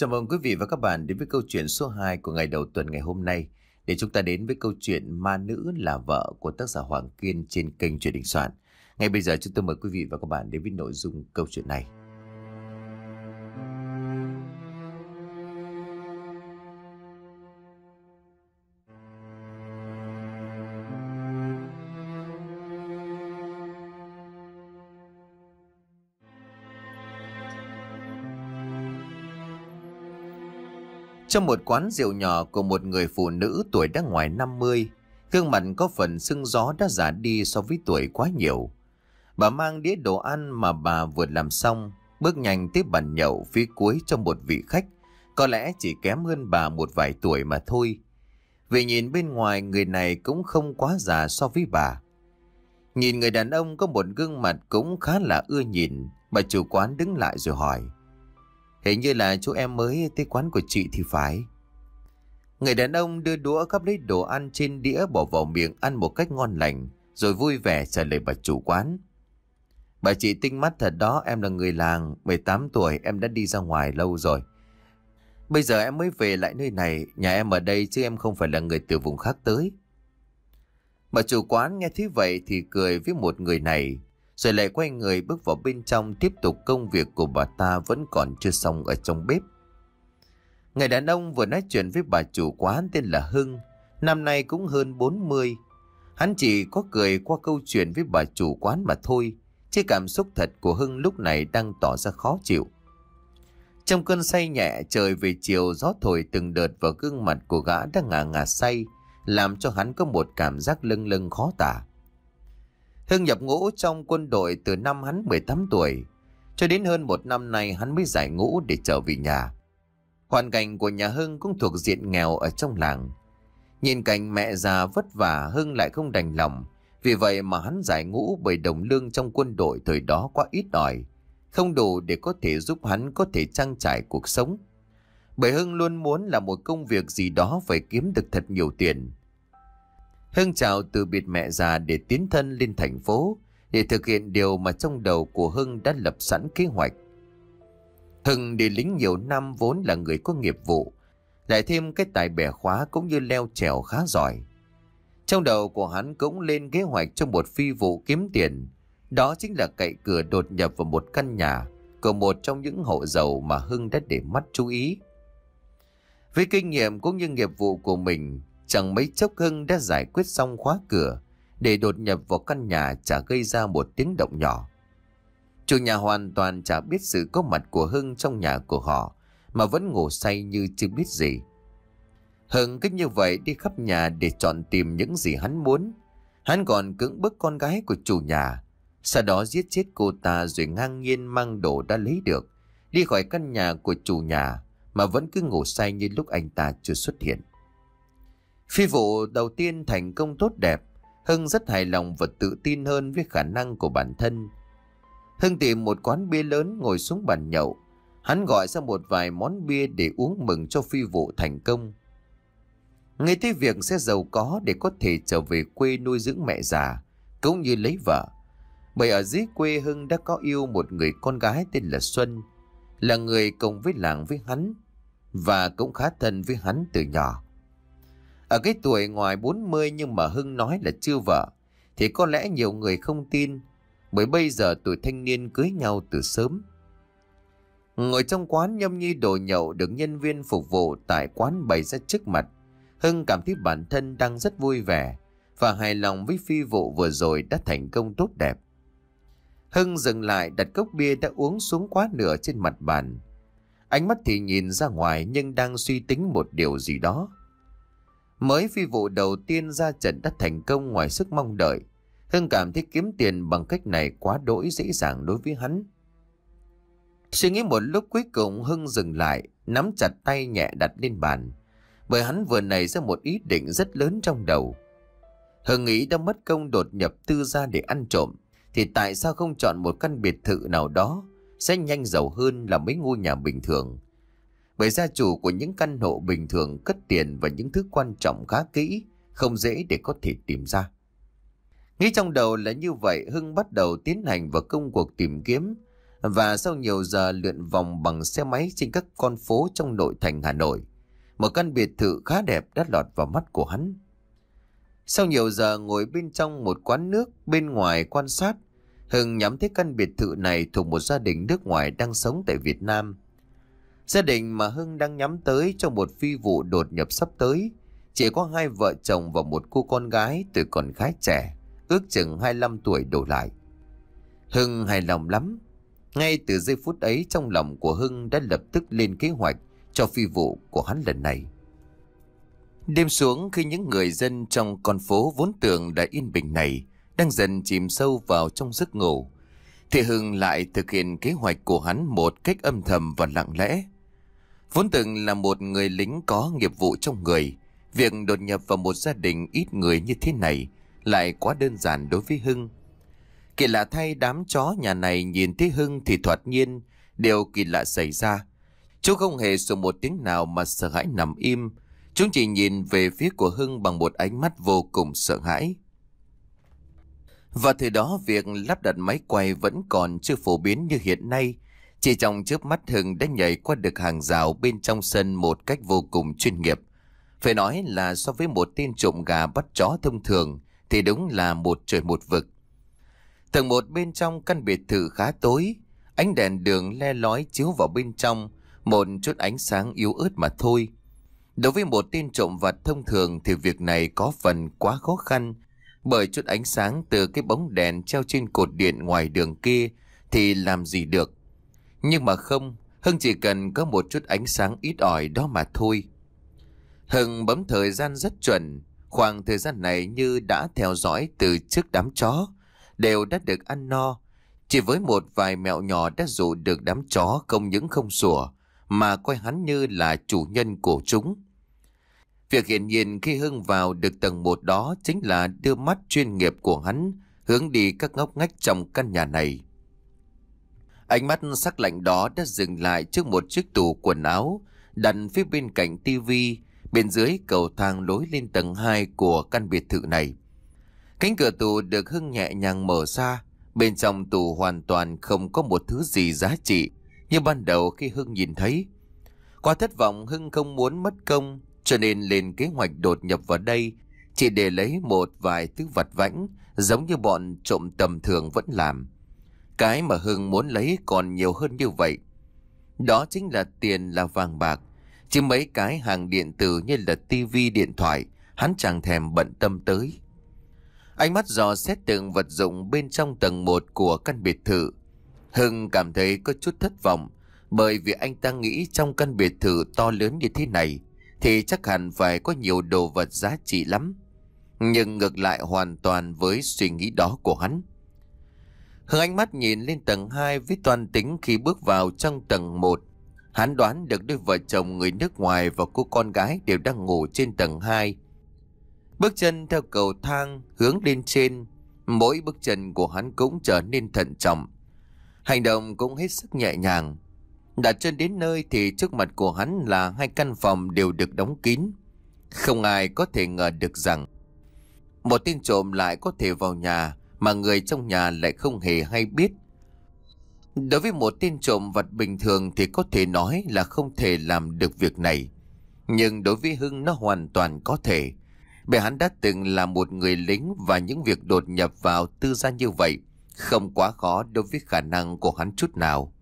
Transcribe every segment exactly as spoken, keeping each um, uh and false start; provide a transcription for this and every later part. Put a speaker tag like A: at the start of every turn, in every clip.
A: Chào mừng quý vị và các bạn đến với câu chuyện số hai của ngày đầu tuần ngày hôm nay, để chúng ta đến với câu chuyện Ma Nữ Là Vợ của tác giả Hoàng Kiên trên kênh Chuyện Đình Soạn. Ngay bây giờ chúng tôi mời quý vị và các bạn đến với nội dung câu chuyện này. Trong một quán rượu nhỏ của một người phụ nữ tuổi đã ngoài năm mươi, gương mặt có phần sưng gió đã già đi so với tuổi quá nhiều. Bà mang đĩa đồ ăn mà bà vừa làm xong, bước nhanh tới bàn nhậu phía cuối trong một vị khách, có lẽ chỉ kém hơn bà một vài tuổi mà thôi. Vì nhìn bên ngoài người này cũng không quá già so với bà. Nhìn người đàn ông có một gương mặt cũng khá là ưa nhìn, bà chủ quán đứng lại rồi hỏi: "Hình như là chú em mới tới quán của chị thì phải." Người đàn ông đưa đũa gắp lấy đồ ăn trên đĩa bỏ vào miệng ăn một cách ngon lành, rồi vui vẻ trả lời bà chủ quán: "Bà chị tinh mắt thật đó, em là người làng, mười tám tuổi em đã đi ra ngoài lâu rồi. Bây giờ em mới về lại nơi này, nhà em ở đây chứ em không phải là người từ vùng khác tới." Bà chủ quán nghe thấy vậy thì cười với một người này, rồi lại quay người bước vào bên trong tiếp tục công việc của bà ta vẫn còn chưa xong ở trong bếp. Người đàn ông vừa nói chuyện với bà chủ quán tên là Hưng, năm nay cũng hơn bốn mươi. Hắn chỉ có cười qua câu chuyện với bà chủ quán mà thôi, chứ cảm xúc thật của Hưng lúc này đang tỏ ra khó chịu. Trong cơn say nhẹ, trời về chiều, gió thổi từng đợt vào gương mặt của gã đang ngà ngà say, làm cho hắn có một cảm giác lâng lâng khó tả. Hưng nhập ngũ trong quân đội từ năm hắn mười tám tuổi, cho đến hơn một năm nay hắn mới giải ngũ để trở về nhà. Hoàn cảnh của nhà Hưng cũng thuộc diện nghèo ở trong làng. Nhìn cảnh mẹ già vất vả, Hưng lại không đành lòng, vì vậy mà hắn giải ngũ bởi đồng lương trong quân đội thời đó quá ít ỏi, không đủ để có thể giúp hắn có thể trang trải cuộc sống. Bởi Hưng luôn muốn làm một công việc gì đó phải kiếm được thật nhiều tiền. Hưng chào từ biệt mẹ già để tiến thân lên thành phố, để thực hiện điều mà trong đầu của Hưng đã lập sẵn kế hoạch. Hưng đi lính nhiều năm, vốn là người có nghiệp vụ, lại thêm cái tài bẻ khóa cũng như leo trèo khá giỏi. Trong đầu của hắn cũng lên kế hoạch cho một phi vụ kiếm tiền, đó chính là cậy cửa đột nhập vào một căn nhà của một trong những hộ giàu mà Hưng đã để mắt chú ý. Với kinh nghiệm cũng như nghiệp vụ của mình, chẳng mấy chốc Hưng đã giải quyết xong khóa cửa để đột nhập vào căn nhà, chả gây ra một tiếng động nhỏ. Chủ nhà hoàn toàn chả biết sự có mặt của Hưng trong nhà của họ, mà vẫn ngủ say như chưa biết gì. Hưng cứ như vậy đi khắp nhà để chọn tìm những gì hắn muốn. Hắn còn cưỡng bức con gái của chủ nhà, sau đó giết chết cô ta rồi ngang nhiên mang đồ đã lấy được đi khỏi căn nhà của chủ nhà, mà vẫn cứ ngủ say như lúc anh ta chưa xuất hiện. Phi vụ đầu tiên thành công tốt đẹp, Hưng rất hài lòng và tự tin hơn với khả năng của bản thân. Hưng tìm một quán bia lớn ngồi xuống bàn nhậu. Hắn gọi ra một vài món bia để uống mừng cho phi vụ thành công. Nghe tới việc sẽ giàu có để có thể trở về quê nuôi dưỡng mẹ già, cũng như lấy vợ. Bởi ở dưới quê Hưng đã có yêu một người con gái tên là Xuân, là người cùng với làng với hắn, và cũng khá thân với hắn từ nhỏ. Ở cái tuổi ngoài bốn mươi nhưng mà Hưng nói là chưa vợ, thì có lẽ nhiều người không tin, bởi bây giờ tuổi thanh niên cưới nhau từ sớm. Ngồi trong quán nhâm nhi đồ nhậu được nhân viên phục vụ tại quán bày ra trước mặt, Hưng cảm thấy bản thân đang rất vui vẻ và hài lòng với phi vụ vừa rồi đã thành công tốt đẹp. Hưng dừng lại đặt cốc bia đã uống xuống quá nửa trên mặt bàn. Ánh mắt thì nhìn ra ngoài nhưng đang suy tính một điều gì đó. Mới phi vụ đầu tiên ra trận đã thành công ngoài sức mong đợi, Hưng cảm thấy kiếm tiền bằng cách này quá đỗi dễ dàng đối với hắn. Suy nghĩ một lúc, cuối cùng Hưng dừng lại, nắm chặt tay nhẹ đặt lên bàn, bởi hắn vừa nảy ra một ý định rất lớn trong đầu. Hưng nghĩ đã mất công đột nhập tư gia để ăn trộm, thì tại sao không chọn một căn biệt thự nào đó sẽ nhanh giàu hơn là mấy ngôi nhà bình thường. Bởi gia chủ của những căn hộ bình thường cất tiền và những thứ quan trọng khá kỹ, không dễ để có thể tìm ra. Nghĩ trong đầu là như vậy, Hưng bắt đầu tiến hành vào công cuộc tìm kiếm. Và sau nhiều giờ lượn vòng bằng xe máy trên các con phố trong nội thành Hà Nội, một căn biệt thự khá đẹp đã lọt vào mắt của hắn. Sau nhiều giờ ngồi bên trong một quán nước bên ngoài quan sát, Hưng nhắm thấy căn biệt thự này thuộc một gia đình nước ngoài đang sống tại Việt Nam. Gia đình mà Hưng đang nhắm tới trong một phi vụ đột nhập sắp tới chỉ có hai vợ chồng và một cô con gái tuổi còn khá trẻ, ước chừng hai mươi lăm tuổi đổ lại. Hưng hài lòng lắm. Ngay từ giây phút ấy, trong lòng của Hưng đã lập tức lên kế hoạch cho phi vụ của hắn lần này. Đêm xuống, khi những người dân trong con phố vốn tưởng đã yên bình này đang dần chìm sâu vào trong giấc ngủ, thì Hưng lại thực hiện kế hoạch của hắn một cách âm thầm và lặng lẽ. Vốn từng là một người lính có nghiệp vụ trong người, việc đột nhập vào một gia đình ít người như thế này lại quá đơn giản đối với Hưng. Kỳ lạ thay, đám chó nhà này nhìn thấy Hưng thì thoạt nhiên điều kỳ lạ xảy ra. Chúng không hề sủa một tiếng nào mà sợ hãi nằm im. Chúng chỉ nhìn về phía của Hưng bằng một ánh mắt vô cùng sợ hãi. Và thời đó, việc lắp đặt máy quay vẫn còn chưa phổ biến như hiện nay. Chỉ trong chớp mắt, Hưng đã nhảy qua được hàng rào bên trong sân một cách vô cùng chuyên nghiệp. Phải nói là so với một tên trộm gà bắt chó thông thường thì đúng là một trời một vực. Tầng một bên trong căn biệt thự khá tối, ánh đèn đường le lói chiếu vào bên trong, một chút ánh sáng yếu ớt mà thôi. Đối với một tên trộm vặt thông thường thì việc này có phần quá khó khăn, bởi chút ánh sáng từ cái bóng đèn treo trên cột điện ngoài đường kia thì làm gì được. Nhưng mà không, Hưng chỉ cần có một chút ánh sáng ít ỏi đó mà thôi. Hưng bấm thời gian rất chuẩn, khoảng thời gian này như đã theo dõi từ trước đám chó, đều đã được ăn no. Chỉ với một vài mẹo nhỏ đã dụ được đám chó không những không sủa, mà coi hắn như là chủ nhân của chúng. Việc hiển nhiên khi Hưng vào được tầng một đó chính là đưa mắt chuyên nghiệp của hắn hướng đi các ngóc ngách trong căn nhà này. Ánh mắt sắc lạnh đó đã dừng lại trước một chiếc tủ quần áo đặt phía bên cạnh tivi, bên dưới cầu thang lối lên tầng hai của căn biệt thự này. Cánh cửa tủ được Hưng nhẹ nhàng mở ra. Bên trong tủ hoàn toàn không có một thứ gì giá trị như ban đầu khi Hưng nhìn thấy. Qua thất vọng, Hưng không muốn mất công, cho nên lên kế hoạch đột nhập vào đây chỉ để lấy một vài thứ vặt vãnh giống như bọn trộm tầm thường vẫn làm. Cái mà Hưng muốn lấy còn nhiều hơn như vậy. Đó chính là tiền, là vàng bạc. Chứ mấy cái hàng điện tử như là tivi, điện thoại hắn chẳng thèm bận tâm tới. Ánh mắt dò xét từng vật dụng bên trong tầng một của căn biệt thự, Hưng cảm thấy có chút thất vọng, bởi vì anh ta nghĩ trong căn biệt thự to lớn như thế này thì chắc hẳn phải có nhiều đồ vật giá trị lắm. Nhưng ngược lại hoàn toàn với suy nghĩ đó của hắn. Hưng ánh mắt nhìn lên tầng hai với toan tính khi bước vào trong tầng một. Hắn đoán được đôi vợ chồng người nước ngoài và cô con gái đều đang ngủ trên tầng hai. Bước chân theo cầu thang hướng lên trên, mỗi bước chân của hắn cũng trở nên thận trọng. Hành động cũng hết sức nhẹ nhàng. Đặt chân đến nơi thì trước mặt của hắn là hai căn phòng đều được đóng kín. Không ai có thể ngờ được rằng một tên trộm lại có thể vào nhà mà người trong nhà lại không hề hay biết. Đối với một tên trộm vặt bình thường thì có thể nói là không thể làm được việc này. Nhưng đối với Hưng nó hoàn toàn có thể. Bởi hắn đã từng là một người lính và những việc đột nhập vào tư gia như vậy không quá khó đối với khả năng của hắn chút nào.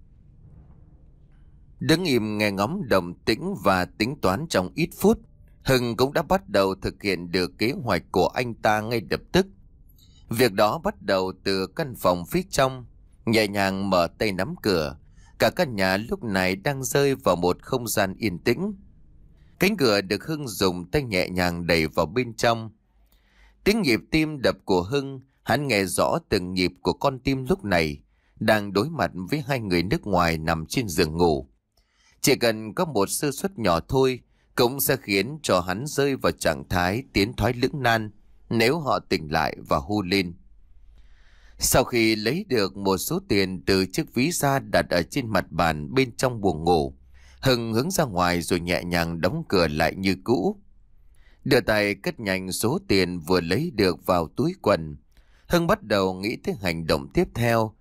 A: Đứng im nghe ngóng động tĩnh và tính toán trong ít phút, Hưng cũng đã bắt đầu thực hiện được kế hoạch của anh ta ngay lập tức. Việc đó bắt đầu từ căn phòng phía trong, nhẹ nhàng mở tay nắm cửa. Cả căn nhà lúc này đang rơi vào một không gian yên tĩnh. Cánh cửa được Hưng dùng tay nhẹ nhàng đẩy vào bên trong. Tiếng nhịp tim đập của Hưng, hắn nghe rõ từng nhịp của con tim lúc này đang đối mặt với hai người nước ngoài nằm trên giường ngủ. Chỉ cần có một sơ suất nhỏ thôi cũng sẽ khiến cho hắn rơi vào trạng thái tiến thoái lưỡng nan nếu họ tỉnh lại và hô lên. Sau khi lấy được một số tiền từ chiếc ví da đặt ở trên mặt bàn bên trong buồng ngủ, Hưng hướng ra ngoài rồi nhẹ nhàng đóng cửa lại như cũ. Đưa tay cất nhanh số tiền vừa lấy được vào túi quần. Hưng bắt đầu nghĩ tới hành động tiếp theo,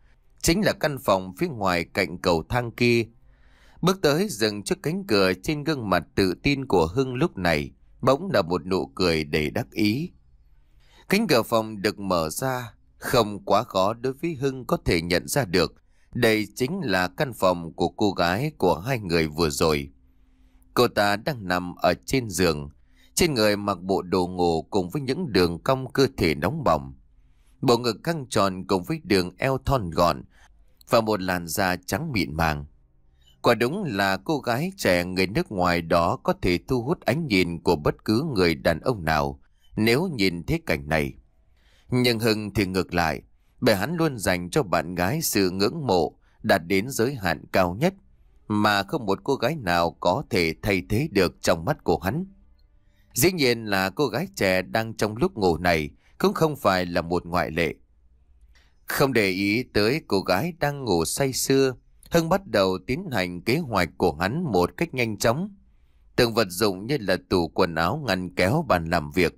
A: chính là căn phòng phía ngoài cạnh cầu thang kia. Bước tới dừng trước cánh cửa, trên gương mặt tự tin của Hưng lúc này bỗng là một nụ cười đầy đắc ý. Cánh cửa phòng được mở ra, không quá khó đối với Hưng có thể nhận ra được đây chính là căn phòng của cô gái của hai người vừa rồi. Cô ta đang nằm ở trên giường, trên người mặc bộ đồ ngủ cùng với những đường cong cơ thể nóng bỏng, bộ ngực căng tròn cùng với đường eo thon gọn và một làn da trắng mịn màng. Quả đúng là cô gái trẻ người nước ngoài đó có thể thu hút ánh nhìn của bất cứ người đàn ông nào nếu nhìn thấy cảnh này. Nhưng Hưng thì ngược lại, bởi hắn luôn dành cho bạn gái sự ngưỡng mộ đạt đến giới hạn cao nhất mà không một cô gái nào có thể thay thế được trong mắt của hắn. Dĩ nhiên là cô gái trẻ đang trong lúc ngủ này cũng không phải là một ngoại lệ. Không để ý tới cô gái đang ngủ say sưa, Hưng bắt đầu tiến hành kế hoạch của hắn một cách nhanh chóng. Từng vật dụng như là tủ quần áo, ngăn kéo, bàn làm việc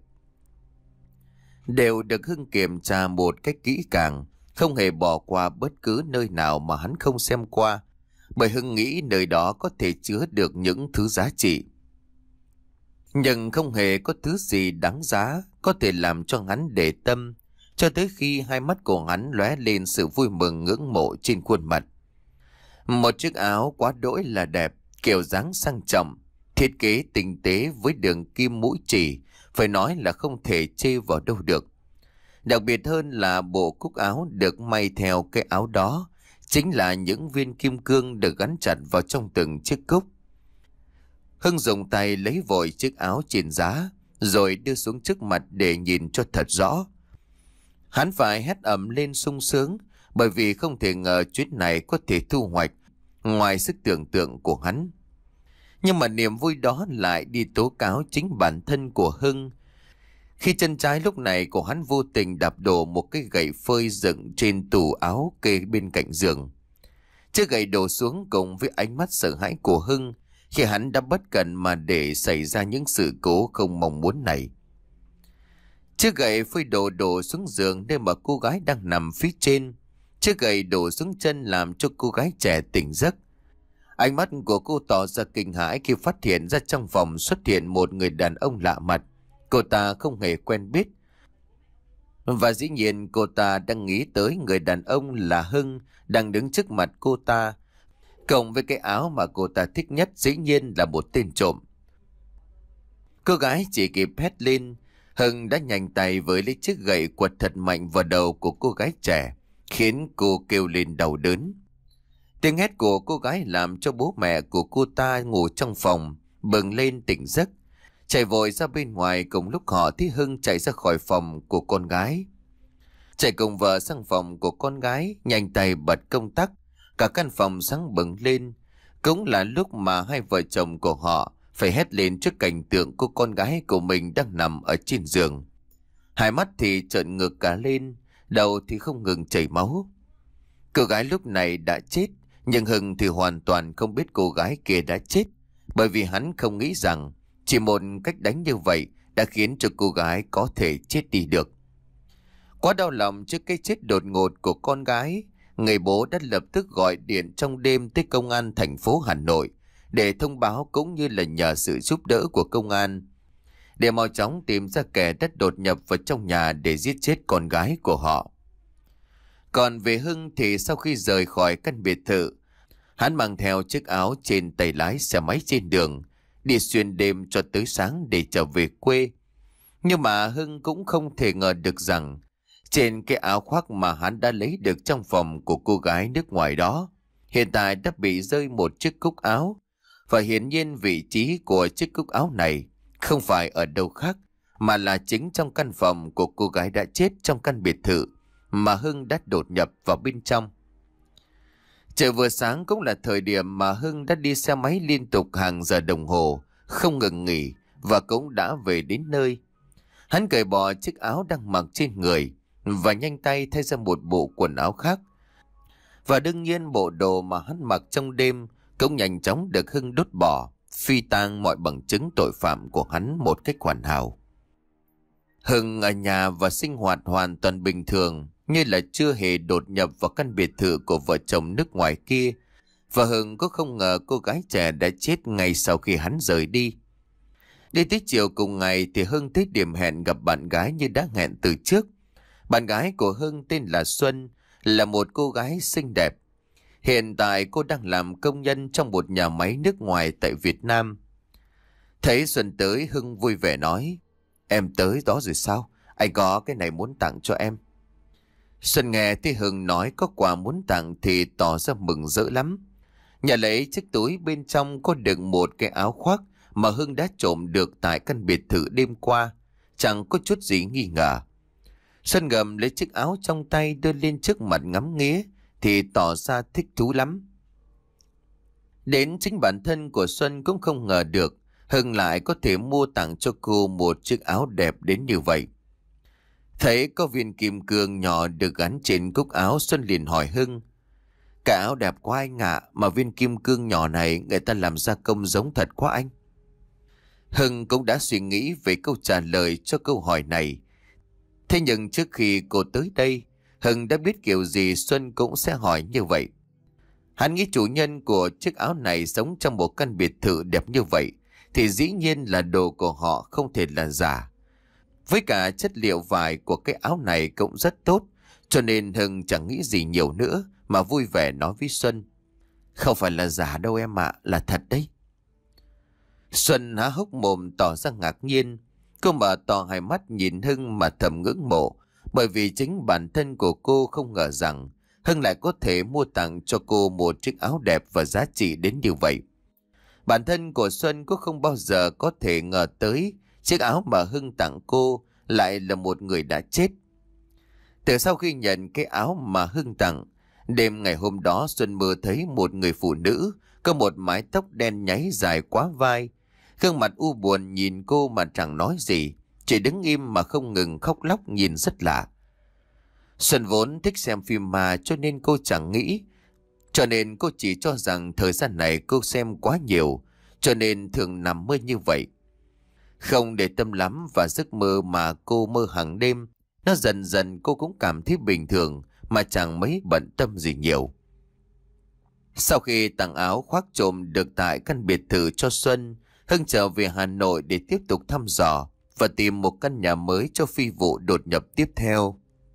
A: đều được Hưng kiểm tra một cách kỹ càng, không hề bỏ qua bất cứ nơi nào mà hắn không xem qua, bởi Hưng nghĩ nơi đó có thể chứa được những thứ giá trị. Nhưng không hề có thứ gì đáng giá có thể làm cho hắn để tâm, cho tới khi hai mắt của hắn lóe lên sự vui mừng ngưỡng mộ trên khuôn mặt. Một chiếc áo quá đỗi là đẹp, kiểu dáng sang trọng, thiết kế tinh tế với đường kim mũi chỉ, phải nói là không thể chê vào đâu được. Đặc biệt hơn là bộ cúc áo được may theo cái áo đó chính là những viên kim cương được gắn chặt vào trong từng chiếc cúc. Hưng dùng tay lấy vội chiếc áo trên giá rồi đưa xuống trước mặt để nhìn cho thật rõ. Hắn phải hét ầm lên sung sướng, bởi vì không thể ngờ chuyến này có thể thu hoạch ngoài sức tưởng tượng của hắn. Nhưng mà niềm vui đó lại đi tố cáo chính bản thân của Hưng, khi chân trái lúc này của hắn vô tình đạp đổ một cái gậy phơi dựng trên tủ áo kê bên cạnh giường. Chiếc gậy đổ xuống cùng với ánh mắt sợ hãi của Hưng khi hắn đã bất cẩn mà để xảy ra những sự cố không mong muốn này. Chiếc gậy phơi đổ đổ xuống giường nơi mà cô gái đang nằm phía trên. Chiếc gậy đổ xuống chân làm cho cô gái trẻ tỉnh giấc. Ánh mắt của cô tỏ ra kinh hãi khi phát hiện ra trong phòng xuất hiện một người đàn ông lạ mặt. Cô ta không hề quen biết. Và dĩ nhiên cô ta đang nghĩ tới người đàn ông là Hưng đang đứng trước mặt cô ta. Cộng với cái áo mà cô ta thích nhất dĩ nhiên là một tên trộm. Cô gái chỉ kịp hét lên. Hưng đã nhanh tay với lấy chiếc gậy quật thật mạnh vào đầu của cô gái trẻ, khiến cô kêu lên đau đớn. Tiếng hét của cô gái làm cho bố mẹ của cô ta ngủ trong phòng bừng lên tỉnh giấc, chạy vội ra bên ngoài. Cùng lúc họ thấy Hưng chạy ra khỏi phòng của con gái, chạy cùng vợ sang phòng của con gái, nhanh tay bật công tắc, cả căn phòng sáng bừng lên. Cũng là lúc mà hai vợ chồng của họ phải hét lên trước cảnh tượng cô con gái của mình đang nằm ở trên giường. Hai mắt thì trợn ngược cả lên, đầu thì không ngừng chảy máu. Cô gái lúc này đã chết, nhưng Hưng thì hoàn toàn không biết cô gái kia đã chết, bởi vì hắn không nghĩ rằng chỉ một cách đánh như vậy đã khiến cho cô gái có thể chết đi được. Quá đau lòng trước cái chết đột ngột của con gái, người bố đã lập tức gọi điện trong đêm tới công an thành phố Hà Nội để thông báo cũng như là nhờ sự giúp đỡ của công an để mau chóng tìm ra kẻ đã đột nhập vào trong nhà để giết chết con gái của họ. Còn về Hưng thì sau khi rời khỏi căn biệt thự, hắn mang theo chiếc áo trên tay lái xe máy trên đường, đi xuyên đêm cho tới sáng để trở về quê. Nhưng mà Hưng cũng không thể ngờ được rằng trên cái áo khoác mà hắn đã lấy được trong phòng của cô gái nước ngoài đó, hiện tại đã bị rơi một chiếc cúc áo. Và hiển nhiên vị trí của chiếc cúc áo này không phải ở đâu khác, mà là chính trong căn phòng của cô gái đã chết trong căn biệt thự mà Hưng đã đột nhập vào bên trong. Trời vừa sáng cũng là thời điểm mà Hưng đã đi xe máy liên tục hàng giờ đồng hồ, không ngừng nghỉ, và cũng đã về đến nơi. Hắn cởi bỏ chiếc áo đang mặc trên người và nhanh tay thay ra một bộ quần áo khác. Và đương nhiên bộ đồ mà hắn mặc trong đêm cũng nhanh chóng được Hưng đốt bỏ, phi tang mọi bằng chứng tội phạm của hắn một cách hoàn hảo. Hưng ở nhà và sinh hoạt hoàn toàn bình thường, như là chưa hề đột nhập vào căn biệt thự của vợ chồng nước ngoài kia. Và Hưng có không ngờ cô gái trẻ đã chết ngay sau khi hắn rời đi. Đi tới chiều cùng ngày thì Hưng tới điểm hẹn gặp bạn gái như đã hẹn từ trước. Bạn gái của Hưng tên là Xuân, là một cô gái xinh đẹp. Hiện tại cô đang làm công nhân trong một nhà máy nước ngoài tại Việt Nam. Thấy Xuân tới, Hưng vui vẻ nói: "Em tới đó rồi sao? Anh có cái này muốn tặng cho em." Xuân nghe thấy Hưng nói có quà muốn tặng thì tỏ ra mừng rỡ lắm. Nhà lấy chiếc túi bên trong có đựng một cái áo khoác mà Hưng đã trộm được tại căn biệt thự đêm qua. Chẳng có chút gì nghi ngờ. Xuân ngầm lấy chiếc áo trong tay đưa lên trước mặt ngắm nghía thì tỏ ra thích thú lắm. Đến chính bản thân của Xuân cũng không ngờ được Hưng lại có thể mua tặng cho cô một chiếc áo đẹp đến như vậy. Thấy có viên kim cương nhỏ được gắn trên cúc áo, Xuân liền hỏi Hưng: "Cái áo đẹp quá anh ạ, mà viên kim cương nhỏ này người ta làm gia công giống thật quá anh." Hưng cũng đã suy nghĩ về câu trả lời cho câu hỏi này. Thế nhưng trước khi cô tới đây, Hưng đã biết kiểu gì Xuân cũng sẽ hỏi như vậy. Hắn nghĩ chủ nhân của chiếc áo này sống trong một căn biệt thự đẹp như vậy thì dĩ nhiên là đồ của họ không thể là giả. Với cả chất liệu vải của cái áo này cũng rất tốt, cho nên Hưng chẳng nghĩ gì nhiều nữa mà vui vẻ nói với Xuân: "Không phải là giả đâu em ạ, là thật đấy." Xuân há hốc mồm tỏ ra ngạc nhiên. Cô mở to hai mắt nhìn Hưng mà thầm ngưỡng mộ, bởi vì chính bản thân của cô không ngờ rằng Hưng lại có thể mua tặng cho cô một chiếc áo đẹp và giá trị đến như vậy. Bản thân của Xuân cũng không bao giờ có thể ngờ tới chiếc áo mà Hưng tặng cô lại là một người đã chết. Từ sau khi nhận cái áo mà Hưng tặng, đêm ngày hôm đó Xuân mơ thấy một người phụ nữ có một mái tóc đen nháy dài quá vai. Gương mặt u buồn nhìn cô mà chẳng nói gì, chỉ đứng im mà không ngừng khóc lóc nhìn rất lạ. Xuân vốn thích xem phim ma cho nên cô chẳng nghĩ, cho nên cô chỉ cho rằng thời gian này cô xem quá nhiều, cho nên thường nằm mơ như vậy. Không để tâm lắm và giấc mơ mà cô mơ hàng đêm, nó dần dần cô cũng cảm thấy bình thường mà chẳng mấy bận tâm gì nhiều. Sau khi tặng áo khoác trộm được tại căn biệt thự cho Xuân, Hưng trở về Hà Nội để tiếp tục thăm dò và tìm một căn nhà mới cho phi vụ đột nhập tiếp theo.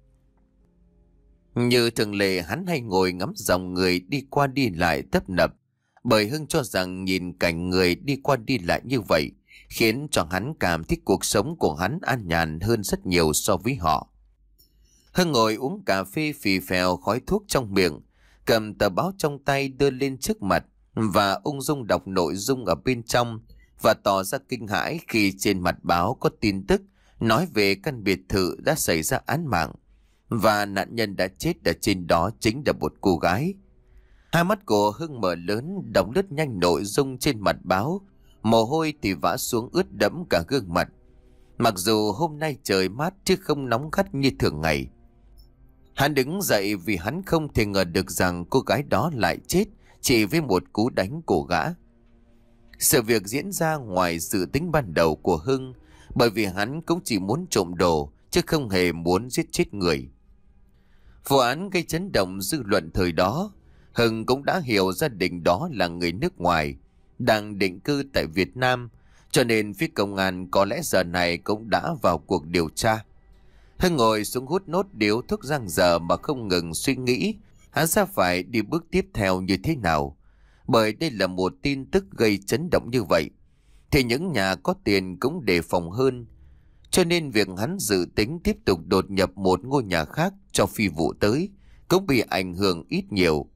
A: Như thường lệ, hắn hay ngồi ngắm dòng người đi qua đi lại tấp nập, bởi Hưng cho rằng nhìn cảnh người đi qua đi lại như vậy khiến cho hắn cảm thấy cuộc sống của hắn an nhàn hơn rất nhiều so với họ. Hưng ngồi uống cà phê phì phèo khói thuốc trong miệng, cầm tờ báo trong tay đưa lên trước mặt và ung dung đọc nội dung ở bên trong, và tỏ ra kinh hãi khi trên mặt báo có tin tức nói về căn biệt thự đã xảy ra án mạng và nạn nhân đã chết ở trên đó chính là một cô gái. Hai mắt của Hưng mở lớn, đọc lướt nhanh nội dung trên mặt báo, mồ hôi thì vã xuống ướt đẫm cả gương mặt. Mặc dù hôm nay trời mát chứ không nóng gắt như thường ngày. Hắn đứng dậy vì hắn không thể ngờ được rằng cô gái đó lại chết chỉ với một cú đánh của gã. Sự việc diễn ra ngoài dự tính ban đầu của Hưng, bởi vì hắn cũng chỉ muốn trộm đồ chứ không hề muốn giết chết người. Vụ án gây chấn động dư luận thời đó. Hưng cũng đã hiểu gia đình đó là người nước ngoài đang định cư tại Việt Nam, cho nên phía công an có lẽ giờ này cũng đã vào cuộc điều tra. Hưng ngồi xuống hút nốt điếu thuốc giang dở mà không ngừng suy nghĩ hắn sẽ phải đi bước tiếp theo như thế nào. Bởi đây là một tin tức gây chấn động như vậy thì những nhà có tiền cũng đề phòng hơn, cho nên việc hắn dự tính tiếp tục đột nhập một ngôi nhà khác cho phi vụ tới cũng bị ảnh hưởng ít nhiều.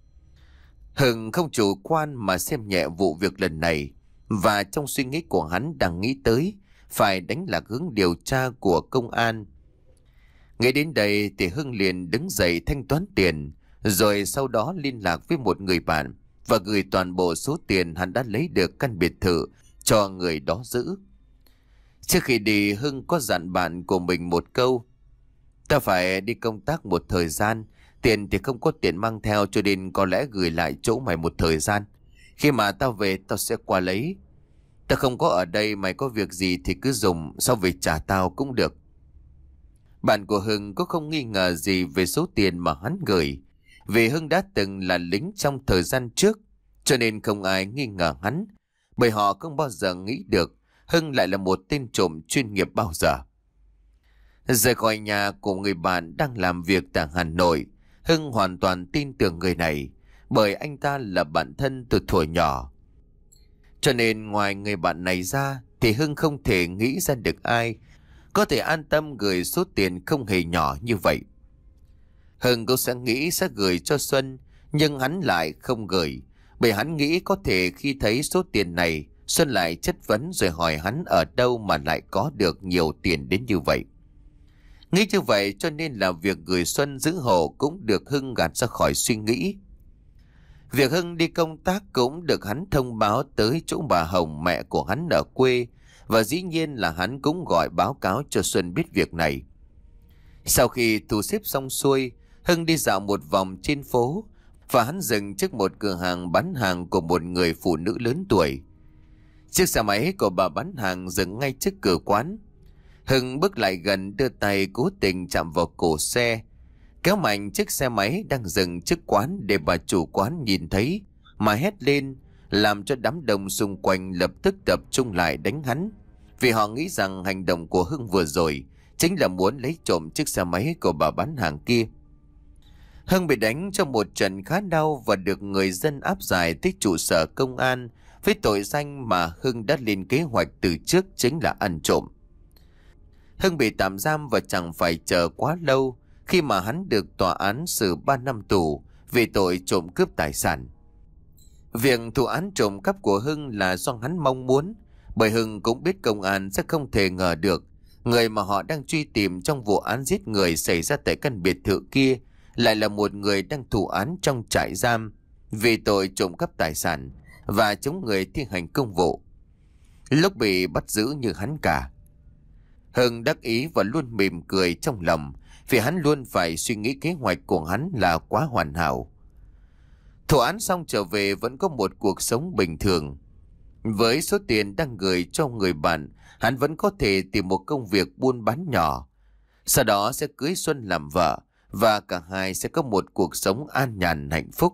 A: Hưng không chủ quan mà xem nhẹ vụ việc lần này, và trong suy nghĩ của hắn đang nghĩ tới phải đánh lạc hướng điều tra của công an. Nghĩ đến đây thì Hưng liền đứng dậy thanh toán tiền, rồi sau đó liên lạc với một người bạn và gửi toàn bộ số tiền hắn đã lấy được căn biệt thự cho người đó giữ. Trước khi đi, Hưng có dặn bạn của mình một câu: "Ta phải đi công tác một thời gian, tiền thì không có tiền mang theo, cho nên có lẽ gửi lại chỗ mày một thời gian. Khi mà tao về tao sẽ qua lấy. Ta không có ở đây, mày có việc gì thì cứ dùng, sau về trả tao cũng được." Bạn của Hưng cũng không nghi ngờ gì về số tiền mà hắn gửi, vì Hưng đã từng là lính trong thời gian trước, cho nên không ai nghi ngờ hắn, bởi họ không bao giờ nghĩ được Hưng lại là một tên trộm chuyên nghiệp bao giờ. Rời khỏi nhà của người bạn đang làm việc tại Hà Nội, Hưng hoàn toàn tin tưởng người này, bởi anh ta là bạn thân từ thuở nhỏ. Cho nên ngoài người bạn này ra thì Hưng không thể nghĩ ra được ai có thể an tâm gửi số tiền không hề nhỏ như vậy. Hưng cũng sẽ nghĩ sẽ gửi cho Xuân, nhưng hắn lại không gửi, bởi hắn nghĩ có thể khi thấy số tiền này, Xuân lại chất vấn rồi hỏi hắn ở đâu mà lại có được nhiều tiền đến như vậy. Nghĩ như vậy cho nên là việc gửi Xuân giữ hộ cũng được Hưng gạt ra khỏi suy nghĩ. Việc Hưng đi công tác cũng được hắn thông báo tới chỗ bà Hồng, mẹ của hắn ở quê, và dĩ nhiên là hắn cũng gọi báo cáo cho Xuân biết việc này. Sau khi thu xếp xong xuôi, Hưng đi dạo một vòng trên phố và hắn dừng trước một cửa hàng bán hàng của một người phụ nữ lớn tuổi. Chiếc xe máy của bà bán hàng dừng ngay trước cửa quán. Hưng bước lại gần, đưa tay cố tình chạm vào cổ xe, kéo mạnh chiếc xe máy đang dừng trước quán để bà chủ quán nhìn thấy mà hét lên, làm cho đám đông xung quanh lập tức tập trung lại đánh hắn, vì họ nghĩ rằng hành động của Hưng vừa rồi chính là muốn lấy trộm chiếc xe máy của bà bán hàng kia. Hưng bị đánh cho một trận khá đau và được người dân áp giải tới trụ sở công an với tội danh mà Hưng đã lên kế hoạch từ trước, chính là ăn trộm. Hưng bị tạm giam và chẳng phải chờ quá lâu khi mà hắn được tòa án xử ba năm tù vì tội trộm cướp tài sản. Việc thụ án trộm cắp của Hưng là do hắn mong muốn, bởi Hưng cũng biết công an sẽ không thể ngờ được người mà họ đang truy tìm trong vụ án giết người xảy ra tại căn biệt thự kia lại là một người đang thụ án trong trại giam vì tội trộm cắp tài sản và chống người thi hành công vụ. Lúc bị bắt giữ như hắn cả, Hưng đắc ý và luôn mỉm cười trong lòng, vì hắn luôn phải suy nghĩ kế hoạch của hắn là quá hoàn hảo. Thụ án xong trở về vẫn có một cuộc sống bình thường. Với số tiền đang gửi cho người bạn, hắn vẫn có thể tìm một công việc buôn bán nhỏ. Sau đó sẽ cưới Xuân làm vợ và cả hai sẽ có một cuộc sống an nhàn hạnh phúc.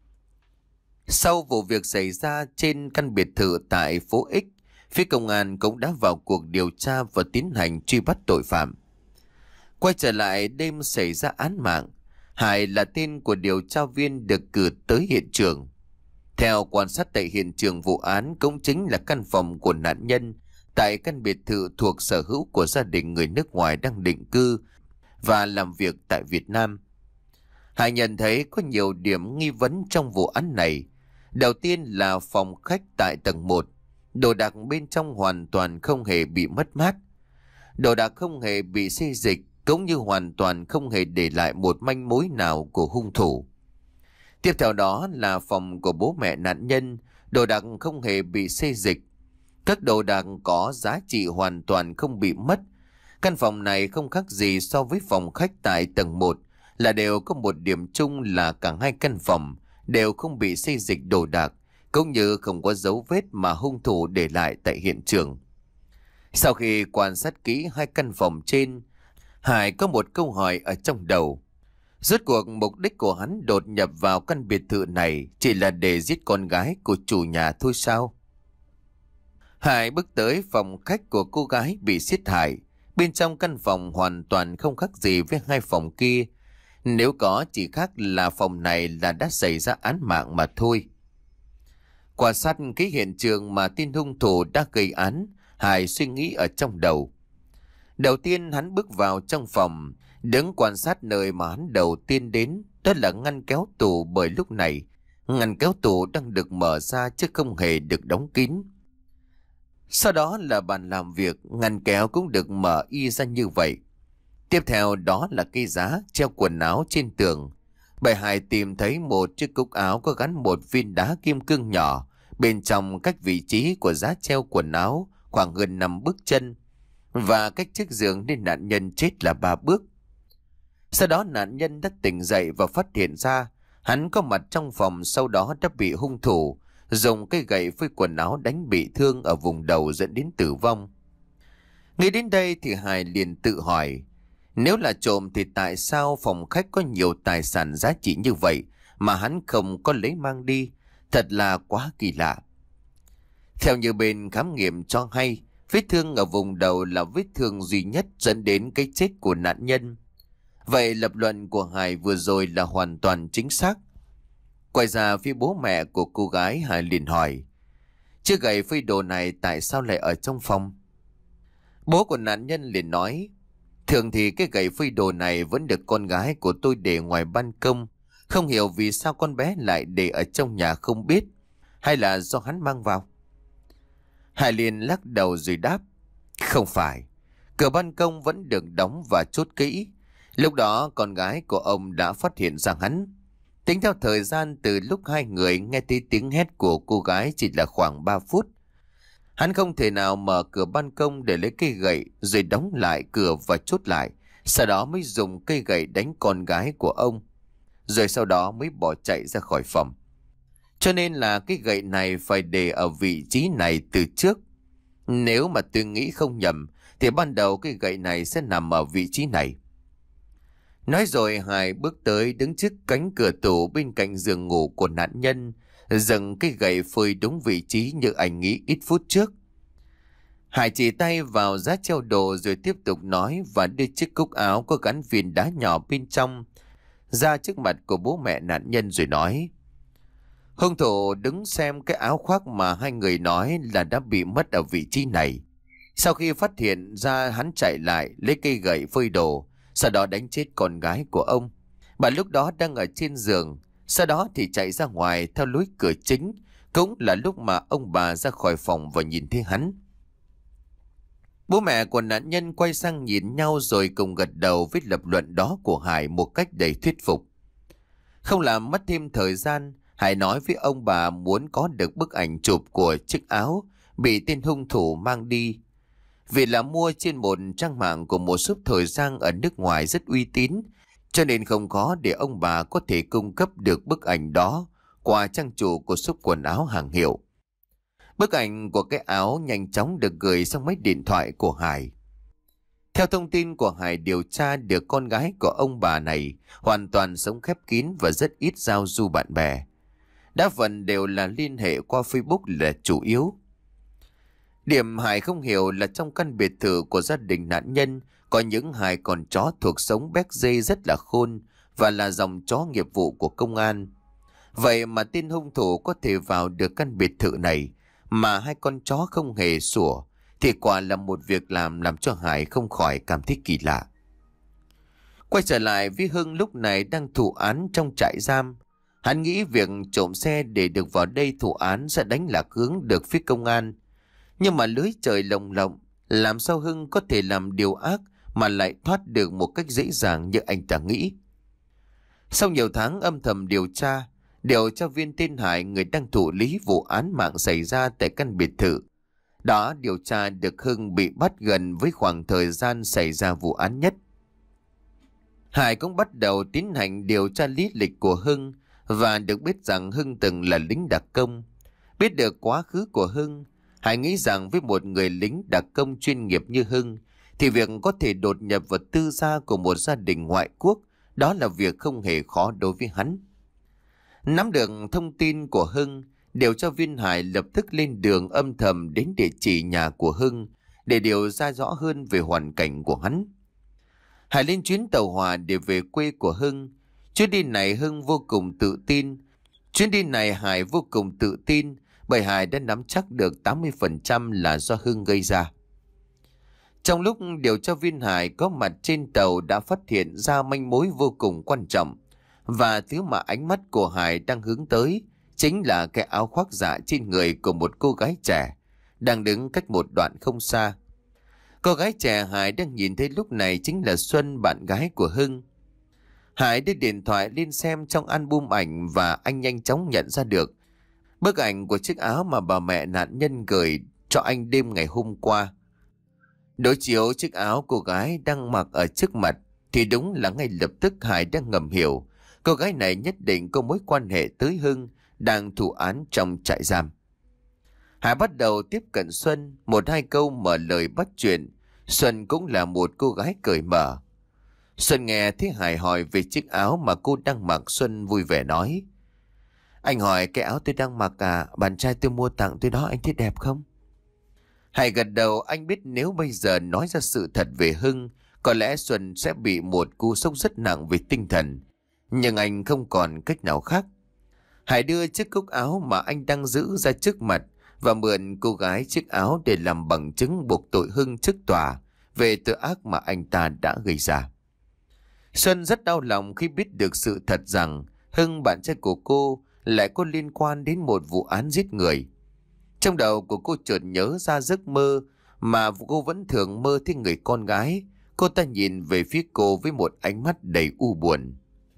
A: Sau vụ việc xảy ra trên căn biệt thự tại phố X, phía công an cũng đã vào cuộc điều tra và tiến hành truy bắt tội phạm. Quay trở lại đêm xảy ra án mạng, Hải là tên của điều tra viên được cử tới hiện trường. Theo quan sát tại hiện trường vụ án, cũng chính là căn phòng của nạn nhân tại căn biệt thự thuộc sở hữu của gia đình người nước ngoài đang định cư và làm việc tại Việt Nam. Hải nhận thấy có nhiều điểm nghi vấn trong vụ án này. Đầu tiên là phòng khách tại tầng một. Đồ đạc bên trong hoàn toàn không hề bị mất mát. Đồ đạc không hề bị xê dịch, cũng như hoàn toàn không hề để lại một manh mối nào của hung thủ. Tiếp theo đó là phòng của bố mẹ nạn nhân. Đồ đạc không hề bị xê dịch. Các đồ đạc có giá trị hoàn toàn không bị mất. Căn phòng này không khác gì so với phòng khách tại tầng một, là đều có một điểm chung là cả hai căn phòng đều không bị xê dịch đồ đạc, cũng như không có dấu vết mà hung thủ để lại tại hiện trường. Sau khi quan sát kỹ hai căn phòng trên, Hải có một câu hỏi ở trong đầu. Rốt cuộc mục đích của hắn đột nhập vào căn biệt thự này chỉ là để giết con gái của chủ nhà thôi sao? Hải bước tới phòng khách của cô gái bị giết hại. Bên trong căn phòng hoàn toàn không khác gì với hai phòng kia. Nếu có chỉ khác là phòng này là đã xảy ra án mạng mà thôi. Quan sát cái hiện trường mà tên hung thủ đã gây án, Hải suy nghĩ ở trong đầu. Đầu tiên hắn bước vào trong phòng, đứng quan sát nơi mà hắn đầu tiên đến, đó là ngăn kéo tủ, bởi lúc này ngăn kéo tủ đang được mở ra chứ không hề được đóng kín. Sau đó là bàn làm việc, ngăn kéo cũng được mở y ra như vậy. Tiếp theo đó là cây giá treo quần áo trên tường. Bởi Hải tìm thấy một chiếc cúc áo có gắn một viên đá kim cương nhỏ bên trong, cách vị trí của giá treo quần áo khoảng gần năm bước chân, và cách chiếc giường nên nạn nhân chết là ba bước. Sau đó nạn nhân đã tỉnh dậy và phát hiện ra hắn có mặt trong phòng, sau đó đã bị hung thủ dùng cây gậy phơi quần áo đánh bị thương ở vùng đầu dẫn đến tử vong. Nghĩ đến đây thì Hải liền tự hỏi, Nếu là trộm thì tại sao phòng khách có nhiều tài sản giá trị như vậy mà hắn không có lấy mang đi? Thật là quá kỳ lạ. Theo như bên khám nghiệm cho hay, vết thương ở vùng đầu là vết thương duy nhất dẫn đến cái chết của nạn nhân. Vậy lập luận của Hải vừa rồi là hoàn toàn chính xác. Quay ra phía bố mẹ của cô gái, Hải liền hỏi, chiếc gậy phơi đồ này tại sao lại ở trong phòng? Bố của nạn nhân liền nói, thường thì cái gậy phơi đồ này vẫn được con gái của tôi để ngoài ban công. Không hiểu vì sao con bé lại để ở trong nhà không biết. Hay là do hắn mang vào? Hải liền lắc đầu rồi đáp, không phải. Cửa ban công vẫn được đóng và chốt kỹ. Lúc đó con gái của ông đã phát hiện ra hắn. Tính theo thời gian từ lúc hai người nghe thấy tiếng hét của cô gái chỉ là khoảng ba phút. Hắn không thể nào mở cửa ban công để lấy cây gậy rồi đóng lại cửa và chốt lại. Sau đó mới dùng cây gậy đánh con gái của ông. Rồi sau đó mới bỏ chạy ra khỏi phòng. Cho nên là cái gậy này phải để ở vị trí này từ trước. Nếu mà tôi nghĩ không nhầm thì ban đầu cái gậy này sẽ nằm ở vị trí này. Nói rồi Hải bước tới đứng trước cánh cửa tủ bên cạnh giường ngủ của nạn nhân, dừng cái gậy phơi đúng vị trí như anh nghĩ ít phút trước. Hải chỉ tay vào giá treo đồ rồi tiếp tục nói và đưa chiếc cúc áo có gắn viên đá nhỏ bên trong ra trước mặt của bố mẹ nạn nhân rồi nói, hung thủ đứng xem cái áo khoác mà hai người nói là đã bị mất ở vị trí này. Sau khi phát hiện ra hắn chạy lại lấy cây gậy phơi đồ, sau đó đánh chết con gái của ông. Bà lúc đó đang ở trên giường, sau đó thì chạy ra ngoài theo lối cửa chính, cũng là lúc mà ông bà ra khỏi phòng và nhìn thấy hắn. Bố mẹ của nạn nhân quay sang nhìn nhau rồi cùng gật đầu với lập luận đó của Hải một cách đầy thuyết phục. Không làm mất thêm thời gian, Hải nói với ông bà muốn có được bức ảnh chụp của chiếc áo bị tên hung thủ mang đi. Vì là mua trên một trang mạng của một shop thời trang ở nước ngoài rất uy tín, cho nên không có để ông bà có thể cung cấp được bức ảnh đó qua trang chủ của shop quần áo hàng hiệu. Bức ảnh của cái áo nhanh chóng được gửi sang máy điện thoại của Hải. Theo thông tin của Hải điều tra được, con gái của ông bà này hoàn toàn sống khép kín và rất ít giao du bạn bè. Đa phần đều là liên hệ qua Facebook là chủ yếu. Điểm Hải không hiểu là trong căn biệt thự của gia đình nạn nhân có những hai con chó thuộc giống béc dê rất là khôn và là dòng chó nghiệp vụ của công an. Vậy mà tên hung thủ có thể vào được căn biệt thự này mà hai con chó không hề sủa, thì quả là một việc làm làm cho Hải không khỏi cảm thấy kỳ lạ. Quay trở lại với Hưng lúc này đang thụ án trong trại giam. Hắn nghĩ việc trộm xe để được vào đây thụ án sẽ đánh lạc hướng được phía công an. Nhưng mà lưới trời lồng lộng, làm sao Hưng có thể làm điều ác mà lại thoát được một cách dễ dàng như anh ta nghĩ. Sau nhiều tháng âm thầm điều tra, điều tra viên tên Hải, người đang thụ lý vụ án mạng xảy ra tại căn biệt thự, đã điều tra được Hưng bị bắt gần với khoảng thời gian xảy ra vụ án nhất. Hải cũng bắt đầu tiến hành điều tra lý lịch của Hưng và được biết rằng Hưng từng là lính đặc công. Biết được quá khứ của Hưng, Hải nghĩ rằng với một người lính đặc công chuyên nghiệp như Hưng thì việc có thể đột nhập vào tư gia của một gia đình ngoại quốc, đó là việc không hề khó đối với hắn. Nắm được thông tin của Hưng, điều tra viên Hải lập tức lên đường âm thầm đến địa chỉ nhà của Hưng để điều tra rõ hơn về hoàn cảnh của hắn. Hải lên chuyến tàu hỏa để về quê của Hưng. Chuyến đi này Hưng vô cùng tự tin. Chuyến đi này Hải vô cùng tự tin bởi Hải đã nắm chắc được tám mươi phần trăm là do Hưng gây ra. Trong lúc điều tra viên Hải có mặt trên tàu đã phát hiện ra manh mối vô cùng quan trọng, và thứ mà ánh mắt của Hải đang hướng tới chính là cái áo khoác dạ trên người của một cô gái trẻ đang đứng cách một đoạn không xa. Cô gái trẻ Hải đang nhìn thấy lúc này chính là Xuân, bạn gái của Hưng. Hải đưa điện thoại lên xem trong album ảnh và anh nhanh chóng nhận ra được bức ảnh của chiếc áo mà bà mẹ nạn nhân gửi cho anh đêm ngày hôm qua. Đối chiếu chiếc áo cô gái đang mặc ở trước mặt thì đúng là ngay lập tức Hải đang ngầm hiểu cô gái này nhất định có mối quan hệ tới Hưng đang thụ án trong trại giam. Hải bắt đầu tiếp cận Xuân, một hai câu mở lời bắt chuyện. Xuân cũng là một cô gái cởi mở. Xuân nghe thấy Hải hỏi về chiếc áo mà cô đang mặc, Xuân vui vẻ nói. Anh hỏi cái áo tôi đang mặc à, bạn trai tôi mua tặng tôi đó, anh thấy đẹp không? Hải gật đầu, anh biết nếu bây giờ nói ra sự thật về Hưng, có lẽ Xuân sẽ bị một cú sốc rất nặng về tinh thần. Nhưng anh không còn cách nào khác. Hải đưa chiếc cúc áo mà anh đang giữ ra trước mặt và mượn cô gái chiếc áo để làm bằng chứng buộc tội Hưng trước tòa về tội ác mà anh ta đã gây ra. Xuân rất đau lòng khi biết được sự thật rằng Hưng, bạn trai của cô, lại có liên quan đến một vụ án giết người. Trong đầu của cô chợt nhớ ra giấc mơ mà cô vẫn thường mơ thấy người con gái. Cô ta nhìn về phía cô với một ánh mắt đầy u buồn.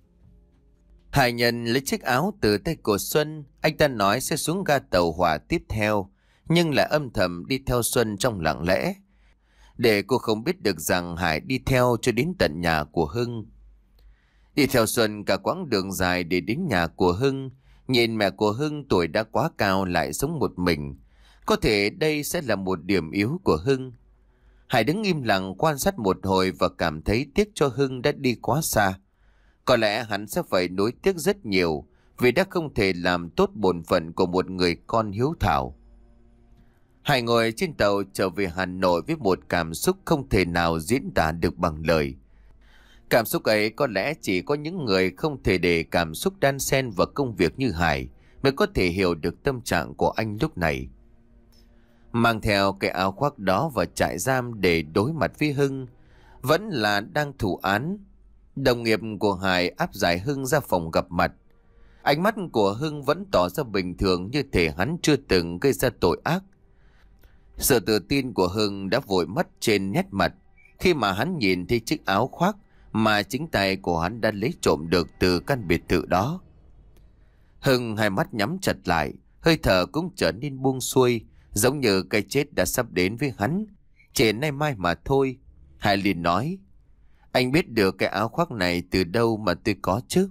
A: Hải nhận lấy chiếc áo từ tay của Xuân. Anh ta nói sẽ xuống ga tàu hỏa tiếp theo, nhưng lại âm thầm đi theo Xuân trong lặng lẽ, để cô không biết được rằng Hải đi theo cho đến tận nhà của Hưng. Đi theo Xuân cả quãng đường dài để đến nhà của Hưng, nhìn mẹ của Hưng tuổi đã quá cao lại sống một mình. Có thể đây sẽ là một điểm yếu của Hưng. Hải đứng im lặng quan sát một hồi và cảm thấy tiếc cho Hưng đã đi quá xa. Có lẽ hắn sẽ phải nuối tiếc rất nhiều vì đã không thể làm tốt bổn phận của một người con hiếu thảo. Hải ngồi trên tàu trở về Hà Nội với một cảm xúc không thể nào diễn tả được bằng lời. Cảm xúc ấy có lẽ chỉ có những người không thể để cảm xúc đan xen vào công việc như Hải mới có thể hiểu được tâm trạng của anh lúc này. Mang theo cái áo khoác đó vào trại giam để đối mặt với Hưng, vẫn là đang thụ án. Đồng nghiệp của Hải áp giải Hưng ra phòng gặp mặt. Ánh mắt của Hưng vẫn tỏ ra bình thường, như thể hắn chưa từng gây ra tội ác. Sự tự tin của Hưng đã vội mất trên nét mặt khi mà hắn nhìn thấy chiếc áo khoác mà chính tay của hắn đã lấy trộm được từ căn biệt thự đó. Hưng hai mắt nhắm chặt lại, hơi thở cũng trở nên buông xuôi, giống như cái chết đã sắp đến với hắn, chỉ nay mai mà thôi. Hải liền nói, anh biết được cái áo khoác này từ đâu mà tôi có chứ?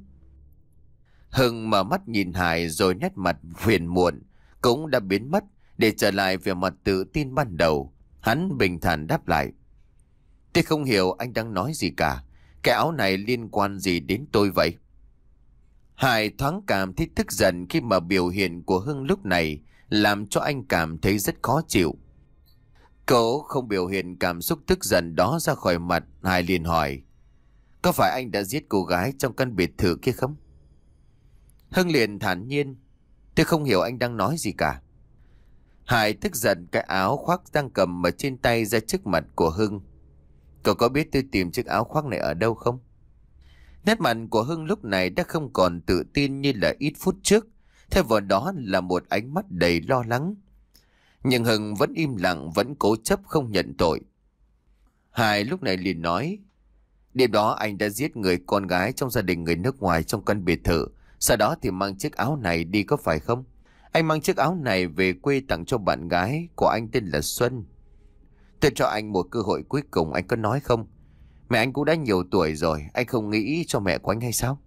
A: Hưng mở mắt nhìn Hải rồi nét mặt phiền muộn cũng đã biến mất để trở lại về mặt tự tin ban đầu. Hắn bình thản đáp lại, tôi không hiểu anh đang nói gì cả. Cái áo này liên quan gì đến tôi vậy? Hải thoáng cảm thấy tức giận khi mà biểu hiện của Hưng lúc này làm cho anh cảm thấy rất khó chịu. Cậu không biểu hiện cảm xúc tức giận đó ra khỏi mặt. Hải liền hỏi, có phải anh đã giết cô gái trong căn biệt thự kia không? Hưng liền thản nhiên, tôi không hiểu anh đang nói gì cả. Hải tức giận cái áo khoác đang cầm ở trên tay ra trước mặt của Hưng. Cậu có biết tôi tìm chiếc áo khoác này ở đâu không? Nét mặt của Hưng lúc này đã không còn tự tin như là ít phút trước. Thay vào đó là một ánh mắt đầy lo lắng. Nhưng Hưng vẫn im lặng, vẫn cố chấp không nhận tội. Hải lúc này liền nói, đêm đó anh đã giết người con gái trong gia đình người nước ngoài trong căn biệt thự. Sau đó thì mang chiếc áo này đi, có phải không? Anh mang chiếc áo này về quê tặng cho bạn gái của anh tên là Xuân. Tôi cho anh một cơ hội cuối cùng, anh có nói không? Mẹ anh cũng đã nhiều tuổi rồi, anh không nghĩ cho mẹ của anh hay sao?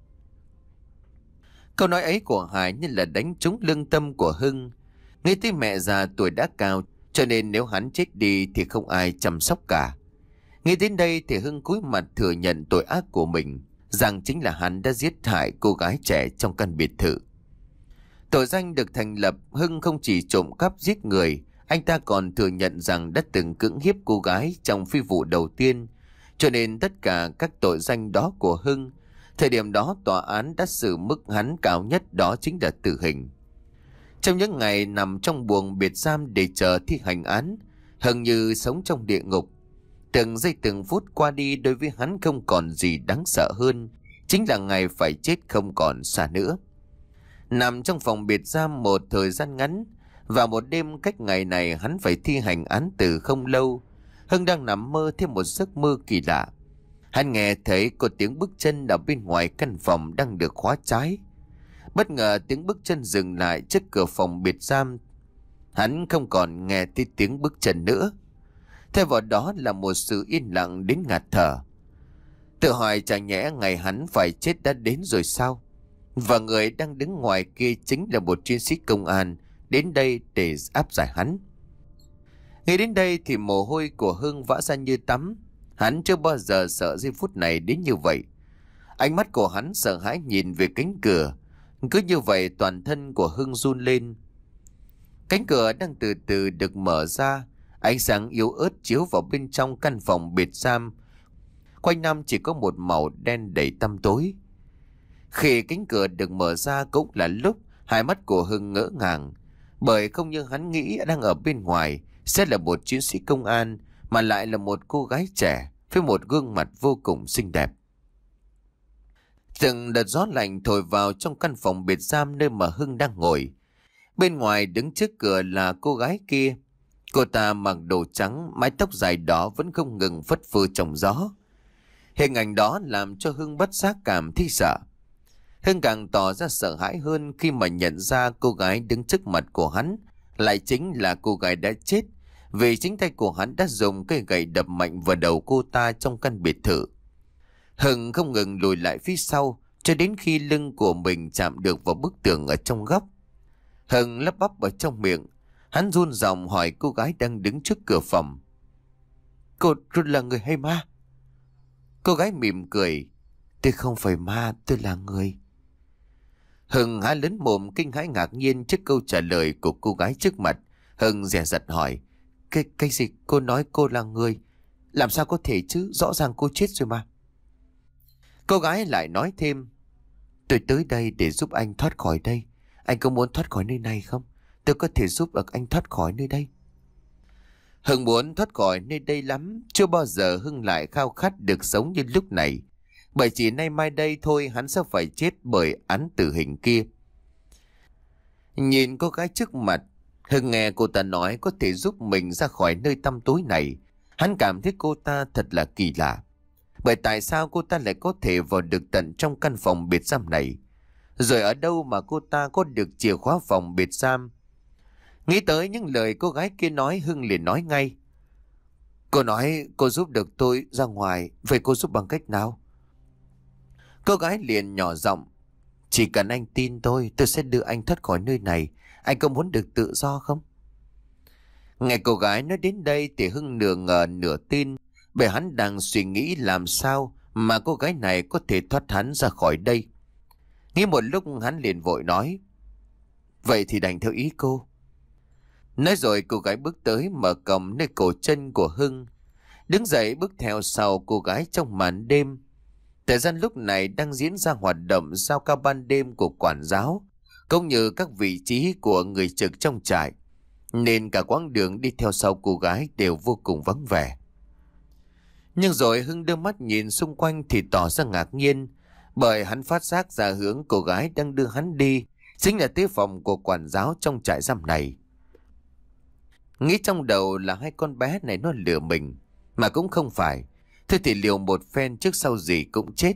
A: Câu nói ấy của Hải như là đánh trúng lương tâm của Hưng. Nghĩ tới mẹ già tuổi đã cao, cho nên nếu hắn chết đi thì không ai chăm sóc cả. Nghĩ đến đây thì Hưng cúi mặt thừa nhận tội ác của mình, rằng chính là hắn đã giết hại cô gái trẻ trong căn biệt thự. Tội danh được thành lập, Hưng không chỉ trộm cắp giết người, anh ta còn thừa nhận rằng đã từng cưỡng hiếp cô gái trong phi vụ đầu tiên. Cho nên tất cả các tội danh đó của Hưng, thời điểm đó tòa án đã xử mức hắn cao nhất, đó chính là tử hình. Trong những ngày nằm trong buồng biệt giam để chờ thi hành án, Hưng như sống trong địa ngục. Từng giây từng phút qua đi đối với hắn không còn gì đáng sợ hơn, chính là ngày phải chết không còn xa nữa. Nằm trong phòng biệt giam một thời gian ngắn, và một đêm cách ngày này hắn phải thi hành án tử không lâu, Hưng đang nằm mơ thêm một giấc mơ kỳ lạ. Hắn nghe thấy có tiếng bước chân ở bên ngoài căn phòng đang được khóa trái. Bất ngờ tiếng bước chân dừng lại trước cửa phòng biệt giam. Hắn không còn nghe thấy tiếng bước chân nữa. Thay vào đó là một sự yên lặng đến ngạt thở. Tự hỏi chả nhẽ ngày hắn phải chết đã đến rồi sao? Và người đang đứng ngoài kia chính là một chiến sĩ công an đến đây để áp giải hắn. Nghĩ đến đây thì mồ hôi của Hưng vã ra như tắm. Hắn chưa bao giờ sợ giây phút này đến như vậy. Ánh mắt của hắn sợ hãi nhìn về cánh cửa. Cứ như vậy toàn thân của Hưng run lên. Cánh cửa đang từ từ được mở ra. Ánh sáng yếu ớt chiếu vào bên trong căn phòng biệt giam. Quanh năm chỉ có một màu đen đầy tăm tối. Khi cánh cửa được mở ra cũng là lúc hai mắt của Hưng ngỡ ngàng. Bởi không như hắn nghĩ đang ở bên ngoài sẽ là một chiến sĩ công an, mà lại là một cô gái trẻ với một gương mặt vô cùng xinh đẹp. Từng đợt gió lạnh thổi vào trong căn phòng biệt giam nơi mà Hưng đang ngồi. Bên ngoài đứng trước cửa là cô gái kia. Cô ta mặc đồ trắng, mái tóc dài đỏ vẫn không ngừng phất phơ trong gió. Hình ảnh đó làm cho Hưng bất giác cảm thấy sợ. Hưng càng tỏ ra sợ hãi hơn khi mà nhận ra cô gái đứng trước mặt của hắn lại chính là cô gái đã chết, vì chính tay của hắn đã dùng cây gậy đập mạnh vào đầu cô ta trong căn biệt thự. Hưng không ngừng lùi lại phía sau cho đến khi lưng của mình chạm được vào bức tường ở trong góc. Hưng lắp bắp ở trong miệng, hắn run giọng hỏi cô gái đang đứng trước cửa phòng: Cô, cô là người hay ma? Cô gái mỉm cười: Tôi không phải ma, tôi là người. Hưng há lớn mồm kinh hãi ngạc nhiên trước câu trả lời của cô gái trước mặt. Hưng dè dặt hỏi: Cái, cái gì? Cô nói cô là người? Làm sao có thể chứ? Rõ ràng cô chết rồi mà. Cô gái lại nói thêm: Tôi tới đây để giúp anh thoát khỏi đây. Anh có muốn thoát khỏi nơi này không? Tôi có thể giúp được anh thoát khỏi nơi đây. Hưng muốn thoát khỏi nơi đây lắm. Chưa bao giờ Hưng lại khao khát được sống như lúc này. Bởi chỉ nay mai đây thôi hắn sẽ phải chết bởi án tử hình kia. Nhìn cô gái trước mặt, Hưng nghe cô ta nói có thể giúp mình ra khỏi nơi tăm tối này. Hắn cảm thấy cô ta thật là kỳ lạ. Bởi tại sao cô ta lại có thể vào được tận trong căn phòng biệt giam này? Rồi ở đâu mà cô ta có được chìa khóa phòng biệt giam? Nghĩ tới những lời cô gái kia nói, Hưng liền nói ngay: Cô nói cô giúp được tôi ra ngoài, vậy cô giúp bằng cách nào? Cô gái liền nhỏ giọng: Chỉ cần anh tin tôi, tôi sẽ đưa anh thoát khỏi nơi này. Anh có muốn được tự do không? Nghe cô gái nói đến đây thì Hưng nửa ngờ nửa tin, bởi hắn đang suy nghĩ làm sao mà cô gái này có thể thoát hắn ra khỏi đây. Nghĩ một lúc hắn liền vội nói: Vậy thì đành theo ý cô. Nói rồi cô gái bước tới mở cổng nơi cổ chân của Hưng, đứng dậy bước theo sau cô gái trong màn đêm. Thời gian lúc này đang diễn ra hoạt động giao ca ban đêm của quản giáo, cũng như các vị trí của người trực trong trại, nên cả quãng đường đi theo sau cô gái đều vô cùng vắng vẻ. Nhưng rồi Hưng đưa mắt nhìn xung quanh thì tỏ ra ngạc nhiên, bởi hắn phát giác ra hướng cô gái đang đưa hắn đi chính là tới phòng của quản giáo trong trại giam này. Nghĩ trong đầu là hai con bé này nó lừa mình, mà cũng không phải. Thế thì liều một phen trước sau gì cũng chết.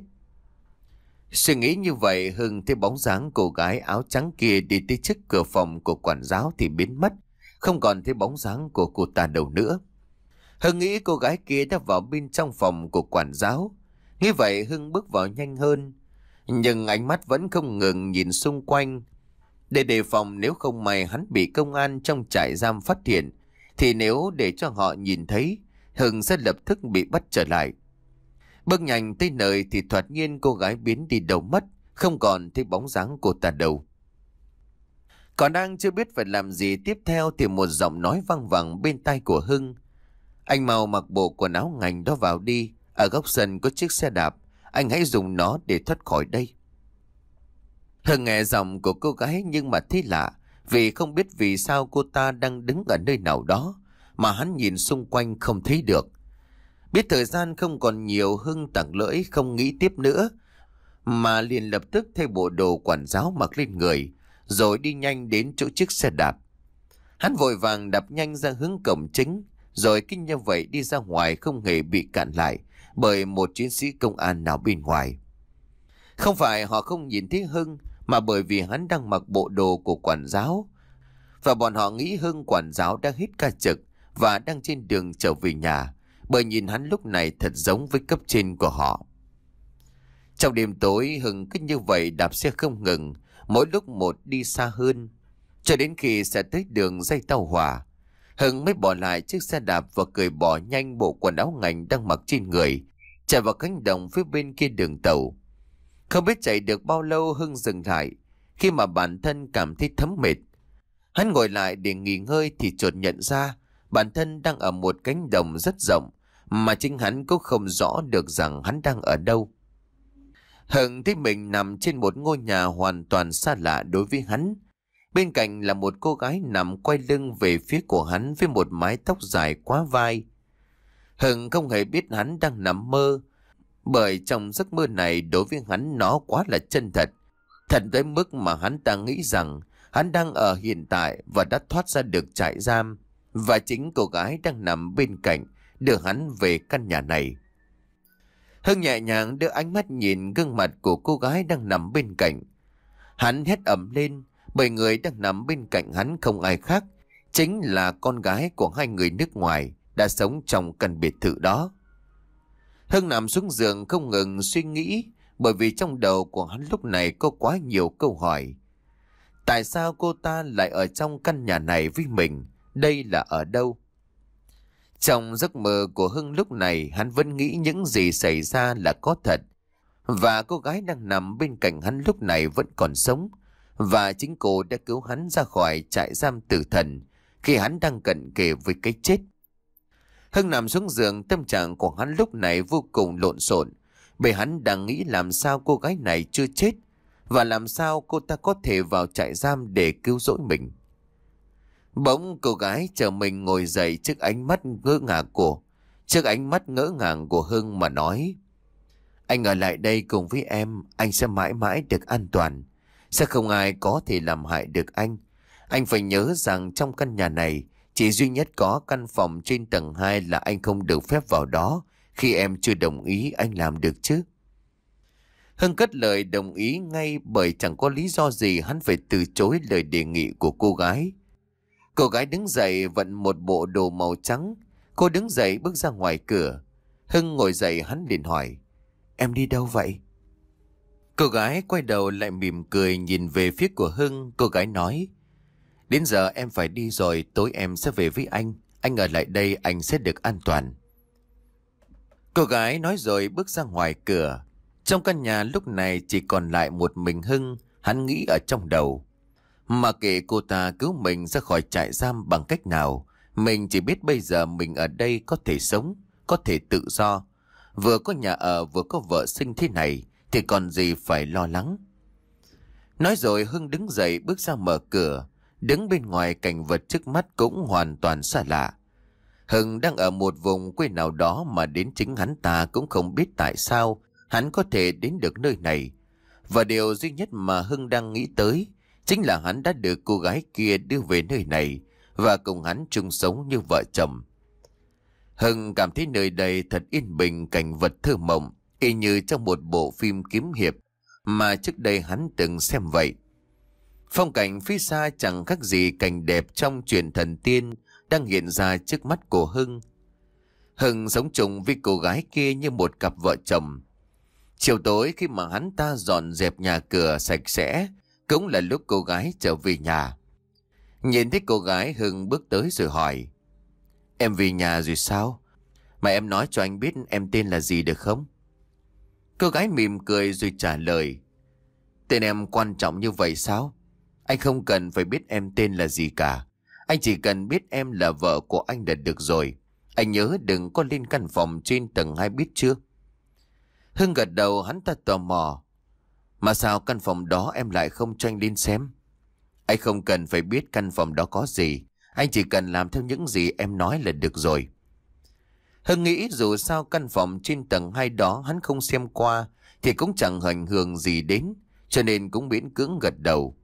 A: Suy nghĩ như vậy, Hưng thấy bóng dáng cô gái áo trắng kia đi tới trước cửa phòng của quản giáo thì biến mất, không còn thấy bóng dáng của cô ta đâu nữa. Hưng nghĩ cô gái kia đã vào bên trong phòng của quản giáo. Nghĩ vậy Hưng bước vào nhanh hơn, nhưng ánh mắt vẫn không ngừng nhìn xung quanh để đề phòng nếu không may hắn bị công an trong trại giam phát hiện, thì nếu để cho họ nhìn thấy, Hưng sẽ lập tức bị bắt trở lại. Bước nhanh tới nơi thì thoạt nhiên cô gái biến đi đâu mất, không còn thấy bóng dáng cô ta đâu. Còn đang chưa biết phải làm gì tiếp theo thì một giọng nói vang vẳng bên tai của Hưng: Anh mau mặc bộ quần áo ngành đó vào đi. Ở góc sân có chiếc xe đạp, anh hãy dùng nó để thoát khỏi đây. Hưng nghe giọng của cô gái nhưng mà thấy lạ, vì không biết vì sao cô ta đang đứng ở nơi nào đó mà hắn nhìn xung quanh không thấy được. Biết thời gian không còn nhiều, Hưng tặc lưỡi không nghĩ tiếp nữa, mà liền lập tức thay bộ đồ quản giáo mặc lên người, rồi đi nhanh đến chỗ chiếc xe đạp. Hắn vội vàng đạp nhanh ra hướng cổng chính, rồi kinh như vậy đi ra ngoài không hề bị cản lại bởi một chiến sĩ công an nào bên ngoài. Không phải họ không nhìn thấy Hưng, mà bởi vì hắn đang mặc bộ đồ của quản giáo, và bọn họ nghĩ Hưng quản giáo đang hết ca trực và đang trên đường trở về nhà, bởi nhìn hắn lúc này thật giống với cấp trên của họ. Trong đêm tối, Hưng cứ như vậy đạp xe không ngừng, mỗi lúc một đi xa hơn, cho đến khi sẽ tới đường dây tàu hỏa. Hưng mới bỏ lại chiếc xe đạp và cởi bỏ nhanh bộ quần áo ngành đang mặc trên người, chạy vào cánh đồng phía bên kia đường tàu. Không biết chạy được bao lâu Hưng dừng lại khi mà bản thân cảm thấy thấm mệt. Hắn ngồi lại để nghỉ ngơi thì chợt nhận ra bản thân đang ở một cánh đồng rất rộng mà chính hắn cũng không rõ được rằng hắn đang ở đâu. Hưng thấy mình nằm trên một ngôi nhà hoàn toàn xa lạ đối với hắn. Bên cạnh là một cô gái nằm quay lưng về phía của hắn với một mái tóc dài quá vai. Hưng không hề biết hắn đang nằm mơ, bởi trong giấc mơ này đối với hắn nó quá là chân thật. Thật tới mức mà hắn ta nghĩ rằng hắn đang ở hiện tại và đã thoát ra được trại giam, và chính cô gái đang nằm bên cạnh đưa hắn về căn nhà này. Hưng nhẹ nhàng đưa ánh mắt nhìn gương mặt của cô gái đang nằm bên cạnh. Hắn hét ầm lên, bởi người đang nằm bên cạnh hắn không ai khác, chính là con gái của hai người nước ngoài đã sống trong căn biệt thự đó. Hưng nằm xuống giường không ngừng suy nghĩ, bởi vì trong đầu của hắn lúc này có quá nhiều câu hỏi. Tại sao cô ta lại ở trong căn nhà này với mình? Đây là ở đâu? Trong giấc mơ của Hưng lúc này, hắn vẫn nghĩ những gì xảy ra là có thật, và cô gái đang nằm bên cạnh hắn lúc này vẫn còn sống, và chính cô đã cứu hắn ra khỏi trại giam tử thần khi hắn đang cận kề với cái chết. Hưng nằm xuống giường, tâm trạng của hắn lúc này vô cùng lộn xộn, bởi hắn đang nghĩ làm sao cô gái này chưa chết, và làm sao cô ta có thể vào trại giam để cứu rỗi mình. Bỗng cô gái chờ mình ngồi dậy trước ánh mắt ngỡ ngàng của trước ánh mắt ngỡ ngàng của Hưng mà nói: Anh ở lại đây cùng với em, anh sẽ mãi mãi được an toàn. Sẽ không ai có thể làm hại được anh. Anh phải nhớ rằng trong căn nhà này chỉ duy nhất có căn phòng trên tầng hai là anh không được phép vào đó. Khi em chưa đồng ý anh làm được chứ? Hưng cất lời đồng ý ngay, bởi chẳng có lý do gì hắn phải từ chối lời đề nghị của cô gái. Cô gái đứng dậy vận một bộ đồ màu trắng. Cô đứng dậy bước ra ngoài cửa. Hưng ngồi dậy, hắn liền hỏi: Em đi đâu vậy? Cô gái quay đầu lại mỉm cười nhìn về phía của Hưng. Cô gái nói: Đến giờ em phải đi rồi, tối em sẽ về với anh. Anh ở lại đây anh sẽ được an toàn. Cô gái nói rồi bước ra ngoài cửa. Trong căn nhà lúc này chỉ còn lại một mình Hưng. Hắn nghĩ ở trong đầu: Mà kệ cô ta cứu mình ra khỏi trại giam bằng cách nào, mình chỉ biết bây giờ mình ở đây có thể sống, có thể tự do. Vừa có nhà ở vừa có vợ sinh thế này thì còn gì phải lo lắng. Nói rồi Hưng đứng dậy bước ra mở cửa. Đứng bên ngoài, cảnh vật trước mắt cũng hoàn toàn xa lạ. Hưng đang ở một vùng quê nào đó mà đến chính hắn ta cũng không biết tại sao hắn có thể đến được nơi này. Và điều duy nhất mà Hưng đang nghĩ tới chính là hắn đã được cô gái kia đưa về nơi này và cùng hắn chung sống như vợ chồng. Hưng cảm thấy nơi đây thật yên bình, cảnh vật thơ mộng, y như trong một bộ phim kiếm hiệp mà trước đây hắn từng xem vậy. Phong cảnh phía xa chẳng khác gì cảnh đẹp trong truyện thần tiên đang hiện ra trước mắt của Hưng. Hưng sống chung với cô gái kia như một cặp vợ chồng. Chiều tối khi mà hắn ta dọn dẹp nhà cửa sạch sẽ, cũng là lúc cô gái trở về nhà. Nhìn thấy cô gái, Hưng bước tới rồi hỏi: Em về nhà rồi sao? Mà em nói cho anh biết em tên là gì được không? Cô gái mỉm cười rồi trả lời: Tên em quan trọng như vậy sao? Anh không cần phải biết em tên là gì cả. Anh chỉ cần biết em là vợ của anh là được rồi. Anh nhớ đừng có lên căn phòng trên tầng hai biết chưa? Hưng gật đầu, hắn ta tò mò: Mà sao căn phòng đó em lại không cho anh lên xem? Anh không cần phải biết căn phòng đó có gì. Anh chỉ cần làm theo những gì em nói là được rồi. Hưng nghĩ dù sao căn phòng trên tầng hai đó hắn không xem qua thì cũng chẳng ảnh hưởng gì đến, cho nên cũng miễn cưỡng gật đầu.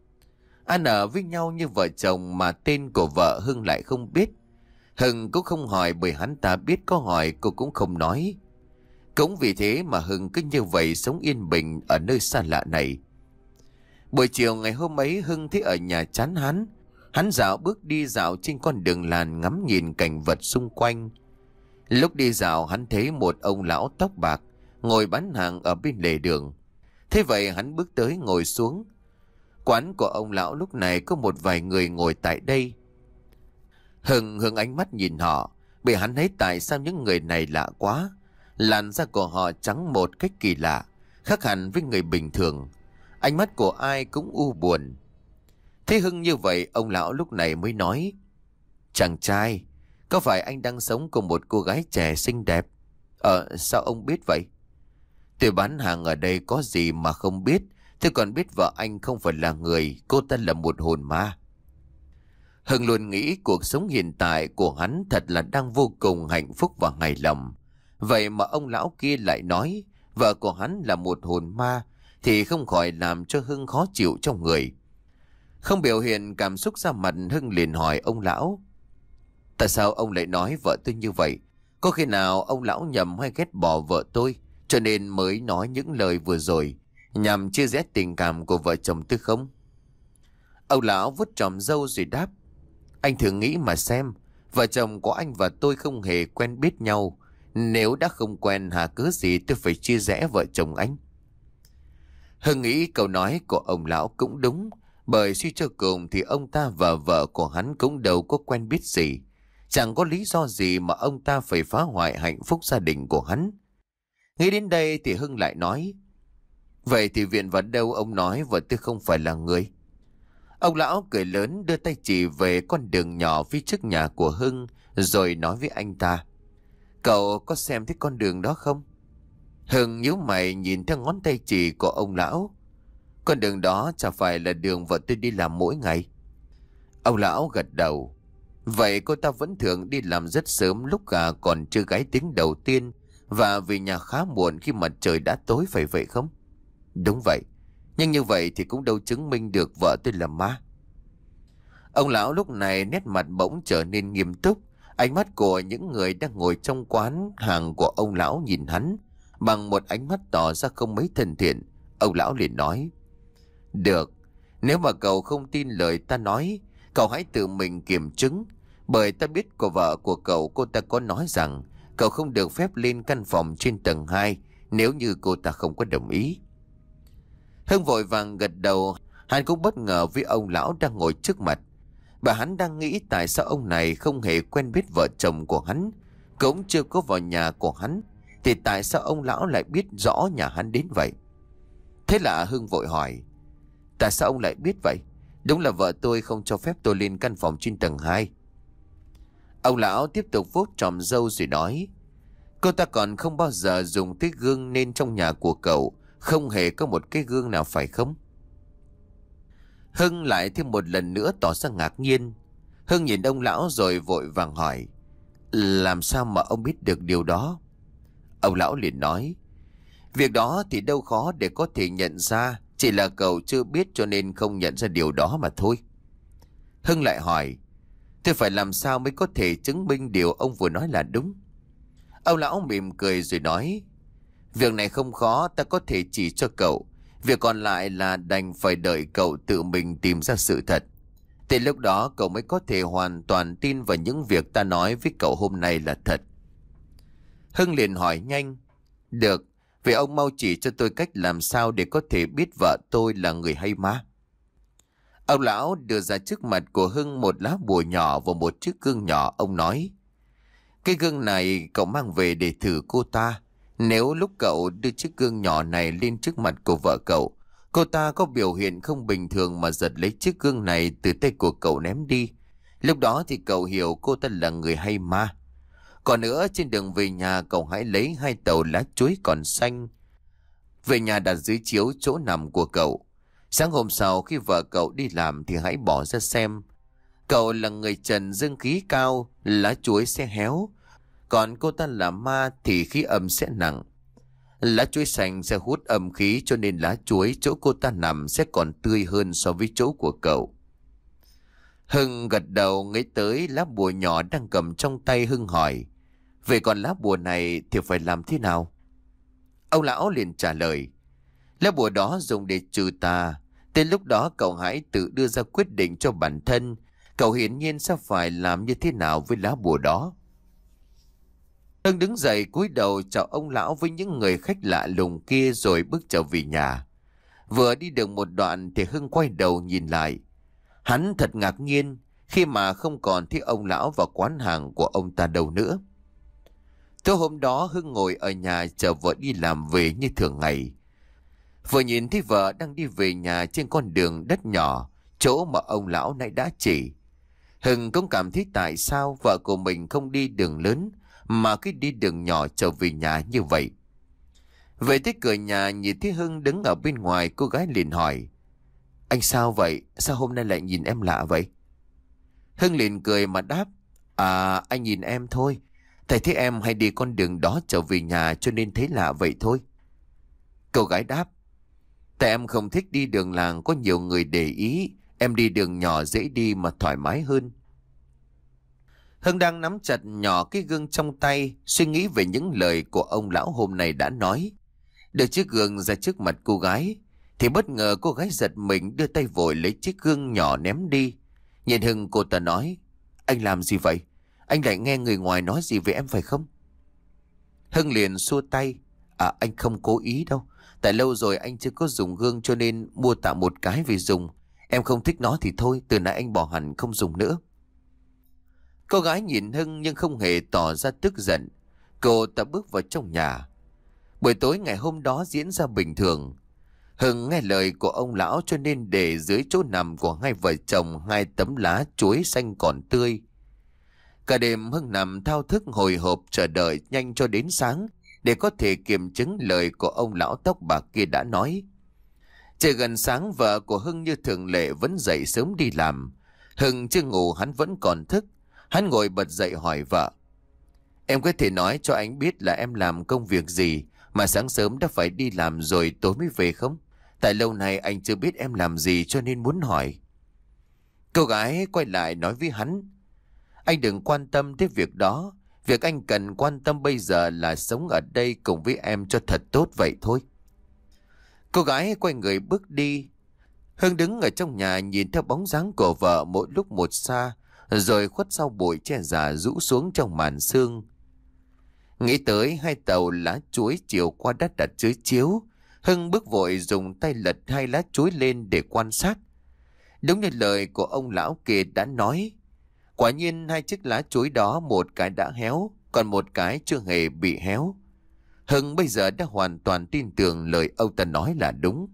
A: Ăn ở với nhau như vợ chồng mà tên của vợ Hưng lại không biết. Hưng cũng không hỏi, bởi hắn ta biết có hỏi cô cũng không nói. Cũng vì thế mà Hưng cứ như vậy sống yên bình ở nơi xa lạ này. Buổi chiều ngày hôm ấy, Hưng thấy ở nhà chán hắn. Hắn dạo bước đi dạo trên con đường làn, ngắm nhìn cảnh vật xung quanh. Lúc đi dạo hắn thấy một ông lão tóc bạc ngồi bán hàng ở bên lề đường. Thế vậy hắn bước tới ngồi xuống. Quán của ông lão lúc này có một vài người ngồi tại đây. Hưng hướng ánh mắt nhìn họ, bởi hắn thấy tại sao những người này lạ quá. Làn da của họ trắng một cách kỳ lạ, khác hẳn với người bình thường. Ánh mắt của ai cũng u buồn. Thế Hưng như vậy, ông lão lúc này mới nói: Chàng trai, có phải anh đang sống cùng một cô gái trẻ xinh đẹp? Ờ, sao ông biết vậy? Tôi bán hàng ở đây có gì mà không biết. Tôi còn biết vợ anh không phải là người, cô ta là một hồn ma. Hưng luôn nghĩ cuộc sống hiện tại của hắn thật là đang vô cùng hạnh phúc và hài lòng. Vậy mà ông lão kia lại nói vợ của hắn là một hồn ma, thì không khỏi làm cho Hưng khó chịu trong người. Không biểu hiện cảm xúc ra mặt, Hưng liền hỏi ông lão: Tại sao ông lại nói vợ tôi như vậy? Có khi nào ông lão nhầm hay ghét bỏ vợ tôi, cho nên mới nói những lời vừa rồi nhằm chia rẽ tình cảm của vợ chồng tôi không? Ông lão vuốt tròm râu rồi đáp: Anh thử nghĩ mà xem, vợ chồng của anh và tôi không hề quen biết nhau. Nếu đã không quen, hà cớ gì tôi phải chia rẽ vợ chồng anh? Hưng nghĩ câu nói của ông lão cũng đúng, bởi suy cho cùng thì ông ta và vợ của hắn cũng đâu có quen biết gì. Chẳng có lý do gì mà ông ta phải phá hoại hạnh phúc gia đình của hắn. Nghĩ đến đây thì Hưng lại nói: Vậy thì viện vào đâu ông nói vợ tôi không phải là người? Ông lão cười lớn, đưa tay chỉ về con đường nhỏ phía trước nhà của Hưng, rồi nói với anh ta: Cậu có xem thấy con đường đó không? Hưng nhíu mày nhìn theo ngón tay chỉ của ông lão. Con đường đó chả phải là đường vợ tôi đi làm mỗi ngày? Ông lão gật đầu. Vậy cô ta vẫn thường đi làm rất sớm, lúc gà còn chưa gáy tiếng đầu tiên, và về nhà khá muộn khi mặt trời đã tối, phải vậy không? Đúng vậy. Nhưng như vậy thì cũng đâu chứng minh được vợ tôi là ma. Ông lão lúc này nét mặt bỗng trở nên nghiêm túc. Ánh mắt của những người đang ngồi trong quán hàng của ông lão nhìn hắn bằng một ánh mắt tỏ ra không mấy thân thiện. Ông lão liền nói: Được, nếu mà cậu không tin lời ta nói, cậu hãy tự mình kiểm chứng. Bởi ta biết của vợ của cậu, cô ta có nói rằng cậu không được phép lên căn phòng trên tầng hai nếu như cô ta không có đồng ý. Hưng vội vàng gật đầu. Hắn cũng bất ngờ với ông lão đang ngồi trước mặt. Bà hắn đang nghĩ tại sao ông này không hề quen biết vợ chồng của hắn, cũng chưa có vào nhà của hắn, thì tại sao ông lão lại biết rõ nhà hắn đến vậy? Thế là Hưng vội hỏi: Tại sao ông lại biết vậy? Đúng là vợ tôi không cho phép tôi lên căn phòng trên tầng hai. Ông lão tiếp tục vuốt tròm râu rồi nói: Cô ta còn không bao giờ dùng tới gương, nên trong nhà của cậu không hề có một cái gương nào, phải không? Hưng lại thêm một lần nữa tỏ ra ngạc nhiên. Hưng nhìn ông lão rồi vội vàng hỏi: Làm sao mà ông biết được điều đó? Ông lão liền nói: Việc đó thì đâu khó để có thể nhận ra, chỉ là cậu chưa biết cho nên không nhận ra điều đó mà thôi. Hưng lại hỏi: Tôi phải làm sao mới có thể chứng minh điều ông vừa nói là đúng? Ông lão mỉm cười rồi nói: Việc này không khó, ta có thể chỉ cho cậu. Việc còn lại là đành phải đợi cậu tự mình tìm ra sự thật. Thì lúc đó cậu mới có thể hoàn toàn tin vào những việc ta nói với cậu hôm nay là thật. Hưng liền hỏi nhanh: Được, vậy ông mau chỉ cho tôi cách làm sao để có thể biết vợ tôi là người hay ma? Ông lão đưa ra trước mặt của Hưng một lá bùa nhỏ và một chiếc gương nhỏ. Ông nói: Cái gương này cậu mang về để thử cô ta. Nếu lúc cậu đưa chiếc gương nhỏ này lên trước mặt của vợ cậu, cô ta có biểu hiện không bình thường mà giật lấy chiếc gương này từ tay của cậu ném đi, lúc đó thì cậu hiểu cô ta là người hay ma. Còn nữa, trên đường về nhà cậu hãy lấy hai tàu lá chuối còn xanh về nhà đặt dưới chiếu chỗ nằm của cậu. Sáng hôm sau khi vợ cậu đi làm thì hãy bỏ ra xem. Cậu là người trần dương khí cao, lá chuối sẽ héo. Còn cô ta là ma thì khí âm sẽ nặng. Lá chuối xanh sẽ hút âm khí, cho nên lá chuối chỗ cô ta nằm sẽ còn tươi hơn so với chỗ của cậu. Hưng gật đầu, nghĩ tới lá bùa nhỏ đang cầm trong tay. Hưng hỏi: Vậy còn lá bùa này thì phải làm thế nào? Ông lão liền trả lời: Lá bùa đó dùng để trừ tà. Đến lúc đó cậu hãy tự đưa ra quyết định cho bản thân. Cậu hiển nhiên sẽ phải làm như thế nào với lá bùa đó. Hưng đứng dậy cúi đầu chào ông lão với những người khách lạ lùng kia rồi bước trở về nhà. Vừa đi được một đoạn thì Hưng quay đầu nhìn lại. Hắn thật ngạc nhiên, khi mà không còn thấy ông lão và quán hàng của ông ta đâu nữa. Tối hôm đó Hưng ngồi ở nhà chờ vợ đi làm về như thường ngày. Vừa nhìn thấy vợ đang đi về nhà trên con đường đất nhỏ, chỗ mà ông lão nãy đã chỉ, Hưng cũng cảm thấy tại sao vợ của mình không đi đường lớn mà cứ đi đường nhỏ trở về nhà như vậy. Về tới cửa nhà nhìn thấy Hưng đứng ở bên ngoài, cô gái liền hỏi: Anh sao vậy? Sao hôm nay lại nhìn em lạ vậy? Hưng liền cười mà đáp: À, anh nhìn em thôi. Thầy thấy em hay đi con đường đó trở về nhà cho nên thấy lạ vậy thôi. Cô gái đáp: Tại em không thích đi đường làng có nhiều người để ý. Em đi đường nhỏ dễ đi mà thoải mái hơn. Hưng đang nắm chặt nhỏ cái gương trong tay, suy nghĩ về những lời của ông lão hôm nay đã nói. Đưa chiếc gương ra trước mặt cô gái, thì bất ngờ cô gái giật mình đưa tay vội lấy chiếc gương nhỏ ném đi. Nhìn Hưng, cô ta nói: Anh làm gì vậy? Anh lại nghe người ngoài nói gì về em phải không? Hưng liền xua tay: À, anh không cố ý đâu. Tại lâu rồi anh chưa có dùng gương cho nên mua tạm một cái về dùng. Em không thích nó thì thôi, từ nãy anh bỏ hẳn không dùng nữa. Cô gái nhìn Hưng nhưng không hề tỏ ra tức giận. Cô ta bước vào trong nhà. Buổi tối ngày hôm đó diễn ra bình thường. Hưng nghe lời của ông lão cho nên để dưới chỗ nằm của hai vợ chồng hai tấm lá chuối xanh còn tươi. Cả đêm Hưng nằm thao thức hồi hộp chờ đợi nhanh cho đến sáng để có thể kiểm chứng lời của ông lão tóc bạc kia đã nói. Trời gần sáng, vợ của Hưng như thường lệ vẫn dậy sớm đi làm. Hưng chưa ngủ, hắn vẫn còn thức. Hắn ngồi bật dậy hỏi vợ: Em có thể nói cho anh biết là em làm công việc gì mà sáng sớm đã phải đi làm rồi tối mới về không? Tại lâu nay anh chưa biết em làm gì cho nên muốn hỏi. Cô gái quay lại nói với hắn: Anh đừng quan tâm tới việc đó. Việc anh cần quan tâm bây giờ là sống ở đây cùng với em cho thật tốt vậy thôi. Cô gái quay người bước đi. Hưng đứng ở trong nhà nhìn theo bóng dáng của vợ mỗi lúc một xa, rồi khuất sau bụi tre già rũ xuống trong màn sương. Nghĩ tới hai tàu lá chuối chiều qua đất đặt dưới chiếu, Hưng bước vội dùng tay lật hai lá chuối lên để quan sát. Đúng như lời của ông lão kia đã nói, quả nhiên hai chiếc lá chuối đó một cái đã héo, còn một cái chưa hề bị héo. Hưng bây giờ đã hoàn toàn tin tưởng lời ông ta nói là đúng.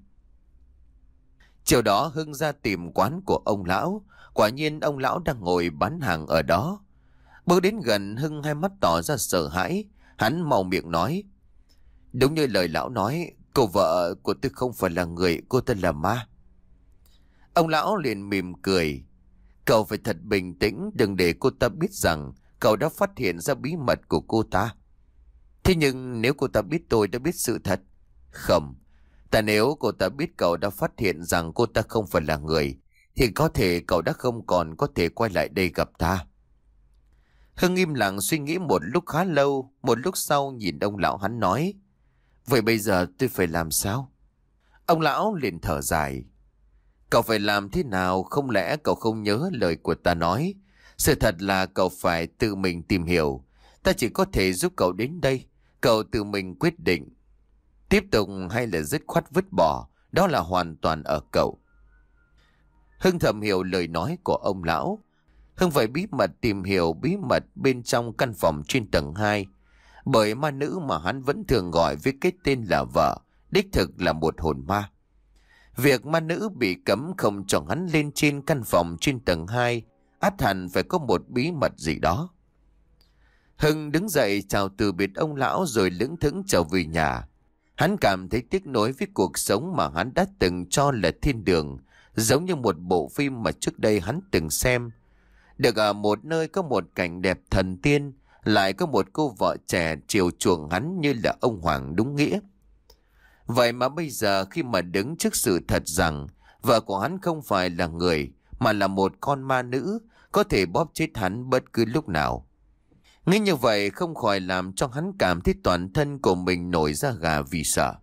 A: Chiều đó Hưng ra tìm quán của ông lão. Quả nhiên ông lão đang ngồi bán hàng ở đó. Bước đến gần, Hưng hai mắt tỏ ra sợ hãi. Hắn mau miệng nói: Đúng như lời lão nói, cô vợ của tôi không phải là người, cô ta là ma. Ông lão liền mỉm cười: Cậu phải thật bình tĩnh, đừng để cô ta biết rằng cậu đã phát hiện ra bí mật của cô ta. Thế nhưng nếu cô ta biết tôi đã biết sự thật? Không. Tại nếu cô ta biết cậu đã phát hiện rằng cô ta không phải là người, thì có thể cậu đã không còn có thể quay lại đây gặp ta. Hưng im lặng suy nghĩ một lúc khá lâu. Một lúc sau nhìn ông lão, hắn nói: Vậy bây giờ tôi phải làm sao? Ông lão liền thở dài: Cậu phải làm thế nào? Không lẽ cậu không nhớ lời của ta nói? Sự thật là cậu phải tự mình tìm hiểu. Ta chỉ có thể giúp cậu đến đây. Cậu tự mình quyết định. Tiếp tục hay là dứt khoát vứt bỏ, đó là hoàn toàn ở cậu. Hưng thầm hiểu lời nói của ông lão. Hưng phải bí mật tìm hiểu bí mật bên trong căn phòng trên tầng hai. Bởi ma nữ mà hắn vẫn thường gọi với cái tên là vợ, đích thực là một hồn ma. Việc ma nữ bị cấm không cho hắn lên trên căn phòng trên tầng hai, ắt hẳn phải có một bí mật gì đó. Hưng đứng dậy chào từ biệt ông lão rồi lững thững trở về nhà. Hắn cảm thấy tiếc nuối với cuộc sống mà hắn đã từng cho là thiên đường, giống như một bộ phim mà trước đây hắn từng xem. Được ở một nơi có một cảnh đẹp thần tiên, lại có một cô vợ trẻ chiều chuộng hắn như là ông hoàng đúng nghĩa. Vậy mà bây giờ khi mà đứng trước sự thật rằng vợ của hắn không phải là người mà là một con ma nữ, có thể bóp chết hắn bất cứ lúc nào. Nghĩ như vậy không khỏi làm cho hắn cảm thấy toàn thân của mình nổi da gà vì sợ.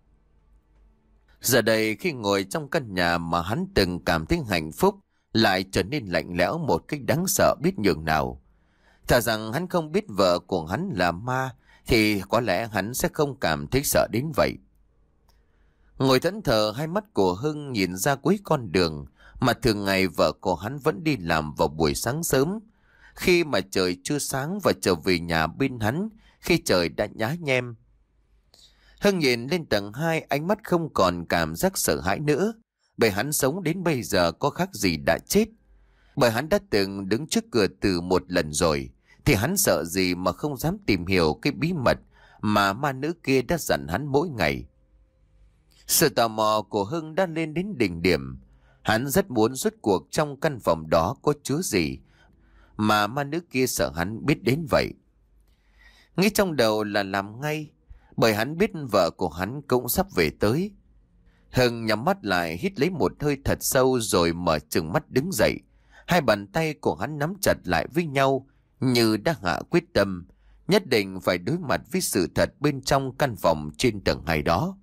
A: Giờ đây khi ngồi trong căn nhà mà hắn từng cảm thấy hạnh phúc lại trở nên lạnh lẽo một cách đáng sợ biết nhường nào. Thà rằng hắn không biết vợ của hắn là ma thì có lẽ hắn sẽ không cảm thấy sợ đến vậy. Ngồi thẫn thờ, hai mắt của Hưng nhìn ra cuối con đường, Mà thường ngày vợ của hắn vẫn đi làm vào buổi sáng sớm, khi mà trời chưa sáng, và trở về nhà bên hắn khi trời đã nhá nhem. Hưng nhìn lên tầng hai, ánh mắt không còn cảm giác sợ hãi nữa, bởi hắn sống đến bây giờ có khác gì đã chết. Bởi hắn đã từng đứng trước cửa từ một lần rồi, thì hắn sợ gì mà không dám tìm hiểu cái bí mật mà ma nữ kia đã dặn hắn mỗi ngày. Sự tò mò của Hưng đã lên đến đỉnh điểm. Hắn rất muốn rốt cuộc trong căn phòng đó có chứa gì mà ma nữ kia sợ hắn biết đến vậy. Nghĩ trong đầu là làm ngay, bởi hắn biết vợ của hắn cũng sắp về tới. Hưng nhắm mắt lại, hít lấy một hơi thật sâu rồi mở trừng mắt đứng dậy. Hai bàn tay của hắn nắm chặt lại với nhau, như đã hạ quyết tâm nhất định phải đối mặt với sự thật bên trong căn phòng trên tầng hai đó.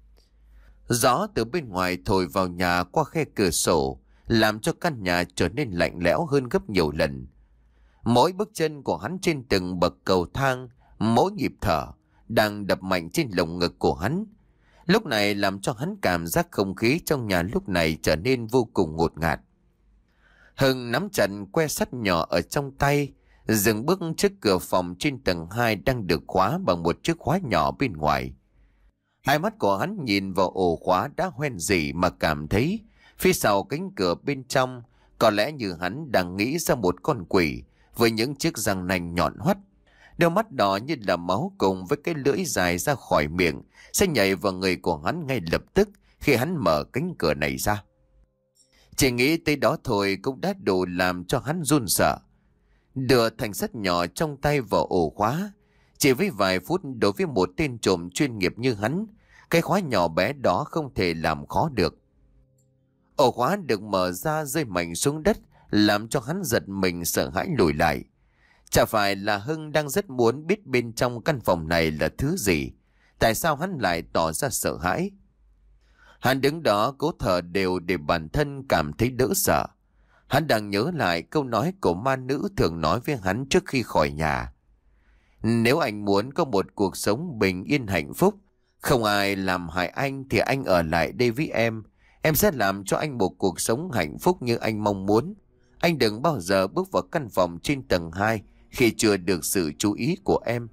A: Gió từ bên ngoài thổi vào nhà qua khe cửa sổ, làm cho căn nhà trở nên lạnh lẽo hơn gấp nhiều lần. Mỗi bước chân của hắn trên từng bậc cầu thang, mỗi nhịp thở đang đập mạnh trên lồng ngực của hắn, lúc này làm cho hắn cảm giác không khí trong nhà lúc này trở nên vô cùng ngột ngạt. Hưng nắm chặt que sắt nhỏ ở trong tay, dừng bước trước cửa phòng trên tầng hai đang được khóa bằng một chiếc khóa nhỏ bên ngoài. Hai mắt của hắn nhìn vào ổ khóa đã hoen rỉ mà cảm thấy phía sau cánh cửa bên trong có lẽ như hắn đang nghĩ ra một con quỷ với những chiếc răng nanh nhọn hoắt. Đôi mắt đỏ như là máu cùng với cái lưỡi dài ra khỏi miệng sẽ nhảy vào người của hắn ngay lập tức khi hắn mở cánh cửa này ra. Chỉ nghĩ tới đó thôi cũng đã đủ làm cho hắn run sợ. Đưa thành sắt nhỏ trong tay vào ổ khóa. Chỉ với vài phút, đối với một tên trộm chuyên nghiệp như hắn, cái khóa nhỏ bé đó không thể làm khó được. Ổ khóa được mở ra rơi mạnh xuống đất, làm cho hắn giật mình sợ hãi lùi lại. Chả phải là Hưng đang rất muốn biết bên trong căn phòng này là thứ gì? Tại sao hắn lại tỏ ra sợ hãi? Hắn đứng đó cố thở đều để bản thân cảm thấy đỡ sợ. Hắn đang nhớ lại câu nói của ma nữ thường nói với hắn trước khi khỏi nhà. Nếu anh muốn có một cuộc sống bình yên hạnh phúc, không ai làm hại anh, thì anh ở lại đây với em. Em sẽ làm cho anh một cuộc sống hạnh phúc như anh mong muốn. Anh đừng bao giờ bước vào căn phòng trên tầng hai khi chưa được sự chú ý của em.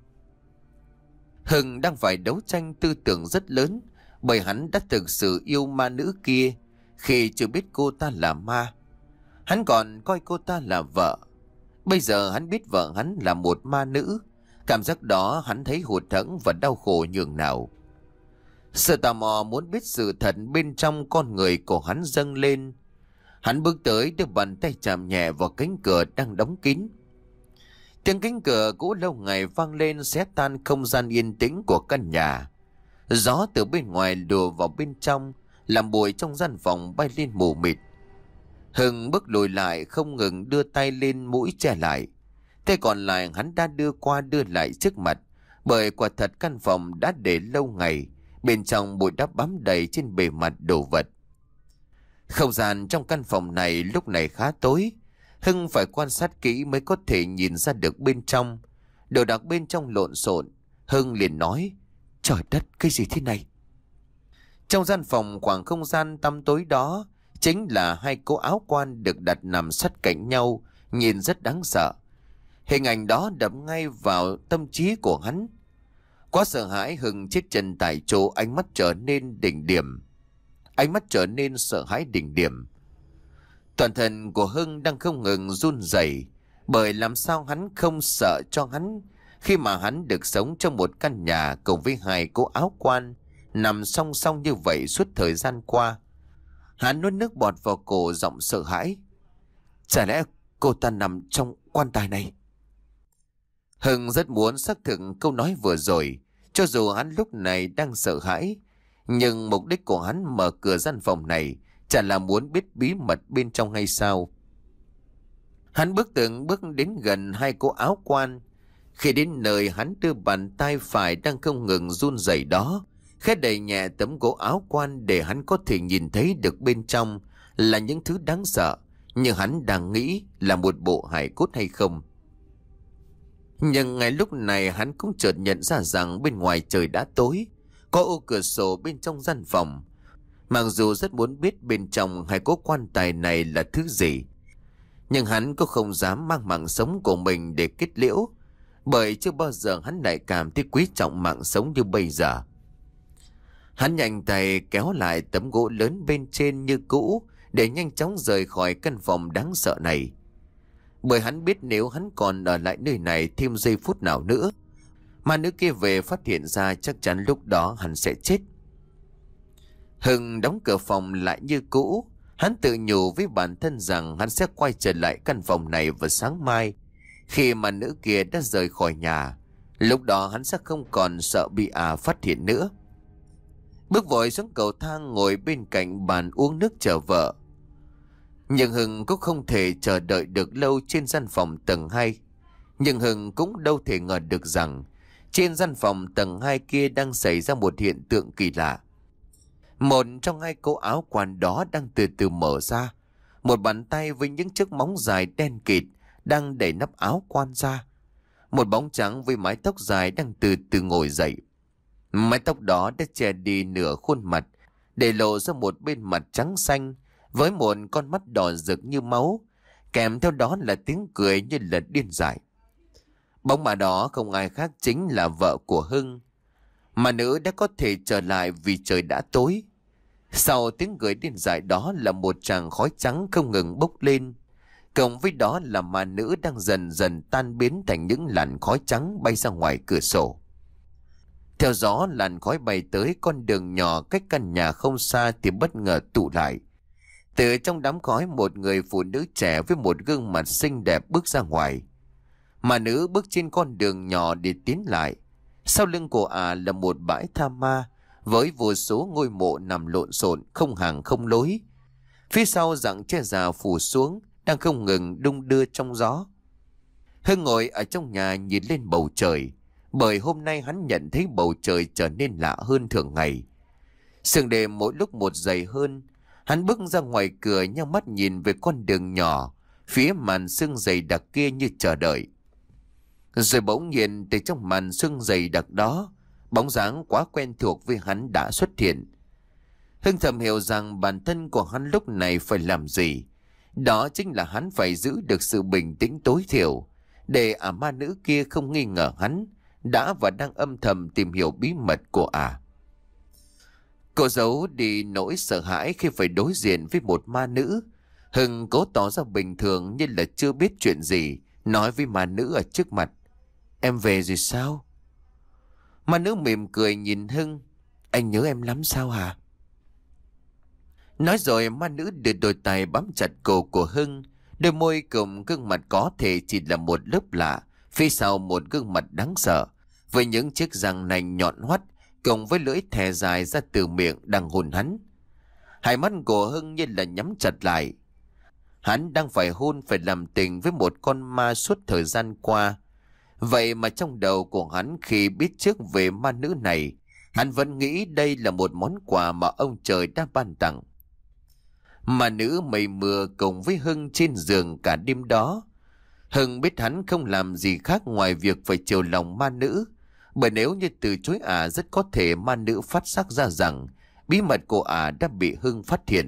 A: Hưng đang phải đấu tranh tư tưởng rất lớn, bởi hắn đã thực sự yêu ma nữ kia khi chưa biết cô ta là ma. Hắn còn coi cô ta là vợ. Bây giờ hắn biết vợ hắn là một ma nữ. Cảm giác đó hắn thấy hụt hẫng và đau khổ nhường nào. Sự tò mò muốn biết sự thật bên trong con người của hắn dâng lên. Hắn bước tới, đưa bàn tay chạm nhẹ vào cánh cửa đang đóng kín. Tiếng cánh cửa cũ lâu ngày vang lên xé tan không gian yên tĩnh của căn nhà. Gió từ bên ngoài lùa vào bên trong, làm bụi trong gian phòng bay lên mù mịt. Hưng bước lùi lại, không ngừng đưa tay lên mũi che lại. Tay còn lại hắn đã đưa qua đưa lại trước mặt, bởi quả thật căn phòng đã để lâu ngày, bên trong bụi đã bám đầy trên bề mặt đồ vật. Không gian trong căn phòng này lúc này khá tối. Hưng phải quan sát kỹ mới có thể nhìn ra được bên trong. Đồ đạc bên trong lộn xộn. Hưng liền nói: Trời đất, cái gì thế này? Trong gian phòng khoảng không gian tăm tối đó, chính là hai cô áo quan được đặt nằm sát cạnh nhau, nhìn rất đáng sợ. Hình ảnh đó đập ngay vào tâm trí của hắn. Quá sợ hãi, Hưng chết chân tại chỗ, ánh mắt trở nên đỉnh điểm. Ánh mắt trở nên sợ hãi đỉnh điểm. Toàn thân của Hưng đang không ngừng run rẩy, bởi làm sao hắn không sợ cho hắn khi mà hắn được sống trong một căn nhà cùng với hai cô áo quan nằm song song như vậy suốt thời gian qua. Hắn nuốt nước bọt vào cổ, giọng sợ hãi: Chả lẽ cô ta nằm trong quan tài này? Hưng rất muốn xác thực câu nói vừa rồi, cho dù hắn lúc này đang sợ hãi. Nhưng mục đích của hắn mở cửa gian phòng này chả là muốn biết bí mật bên trong hay sao? Hắn bước từng bước đến gần hai cô áo quan. Khi đến nơi, hắn đưa bàn tay phải đang không ngừng run rẩy đó khẽ đẩy nhẹ tấm gỗ áo quan để hắn có thể nhìn thấy được bên trong là những thứ đáng sợ như hắn đang nghĩ là một bộ hài cốt hay không. Nhưng ngay lúc này hắn cũng chợt nhận ra rằng bên ngoài trời đã tối. Có ô cửa sổ bên trong gian phòng, Mặc dù rất muốn biết bên trong hai cố quan tài này là thứ gì, nhưng hắn cũng không dám mang mạng sống của mình để kết liễu, bởi chưa bao giờ hắn lại cảm thấy quý trọng mạng sống như bây giờ. Hắn nhanh tay kéo lại tấm gỗ lớn bên trên như cũ để nhanh chóng rời khỏi căn phòng đáng sợ này. Bởi hắn biết nếu hắn còn ở lại nơi này thêm giây phút nào nữa, ma nữ kia về phát hiện ra, chắc chắn lúc đó hắn sẽ chết. Hưng đóng cửa phòng lại như cũ. Hắn tự nhủ với bản thân rằng hắn sẽ quay trở lại căn phòng này vào sáng mai, khi mà nữ kia đã rời khỏi nhà. Lúc đó hắn sẽ không còn sợ bị ả phát hiện nữa. Bước vội xuống cầu thang, ngồi bên cạnh bàn uống nước chờ vợ. Nhưng Hưng cũng không thể chờ đợi được lâu trên gian phòng tầng hai. Nhưng Hưng cũng đâu thể ngờ được rằng trên gian phòng tầng hai kia đang xảy ra một hiện tượng kỳ lạ. Một trong hai cố áo quan đó đang từ từ mở ra. Một bàn tay với những chiếc móng dài đen kịt đang đẩy nắp áo quan ra. Một bóng trắng với mái tóc dài đang từ từ ngồi dậy. Mái tóc đó đã che đi nửa khuôn mặt, để lộ ra một bên mặt trắng xanh với một con mắt đỏ rực như máu, kèm theo đó là tiếng cười như là điên dại. Bóng mà đó không ai khác chính là vợ của Hưng. Mà nữ đã có thể trở lại vì trời đã tối. Sau tiếng cười điên dại đó là một tràng khói trắng không ngừng bốc lên. Cộng với đó là ma nữ đang dần dần tan biến thành những làn khói trắng bay ra ngoài cửa sổ. Theo gió, làn khói bay tới con đường nhỏ cách căn nhà không xa thì bất ngờ tụ lại. Từ trong đám khói, một người phụ nữ trẻ với một gương mặt xinh đẹp bước ra ngoài. Ma nữ bước trên con đường nhỏ để tiến lại. Sau lưng của ả à là một bãi tha ma với vô số ngôi mộ nằm lộn xộn không hàng không lối. Phía sau rặng che già phủ xuống đang không ngừng đung đưa trong gió. Hưng ngồi ở trong nhà nhìn lên bầu trời, bởi hôm nay hắn nhận thấy bầu trời trở nên lạ hơn thường ngày. Sương đêm mỗi lúc một dày hơn. Hắn bước ra ngoài cửa, nhắm mắt nhìn về con đường nhỏ phía màn sương dày đặc kia như chờ đợi. Rồi bỗng nhiên từ trong màn sương dày đặc đó, bóng dáng quá quen thuộc với hắn đã xuất hiện. Hưng thầm hiểu rằng bản thân của hắn lúc này phải làm gì. Đó chính là hắn phải giữ được sự bình tĩnh tối thiểu, để ả ma nữ kia không nghi ngờ hắn đã và đang âm thầm tìm hiểu bí mật của ả. Cô giấu đi nỗi sợ hãi khi phải đối diện với một ma nữ. Hưng cố tỏ ra bình thường như là chưa biết chuyện gì, nói với ma nữ ở trước mặt: "Em về rồi sao?" Ma nữ mỉm cười nhìn Hưng: "Anh nhớ em lắm sao hả?" Nói rồi ma nữ đưa đôi tay bám chặt cổ của Hưng. Đôi môi cùng gương mặt có thể chỉ là một lớp lạ, phía sau một gương mặt đáng sợ với những chiếc răng nanh nhọn hoắt, cùng với lưỡi thè dài ra từ miệng đang hôn hắn. Hai mắt của Hưng như là nhắm chặt lại. Hắn đang phải hôn, phải làm tình với một con ma suốt thời gian qua. Vậy mà trong đầu của hắn khi biết trước về ma nữ này, hắn vẫn nghĩ đây là một món quà mà ông trời đã ban tặng. Ma nữ mây mưa cùng với Hưng trên giường cả đêm đó. Hưng biết hắn không làm gì khác ngoài việc phải chiều lòng ma nữ, bởi nếu như từ chối ả, rất có thể ma nữ phát giác ra rằng bí mật của ả đã bị Hưng phát hiện.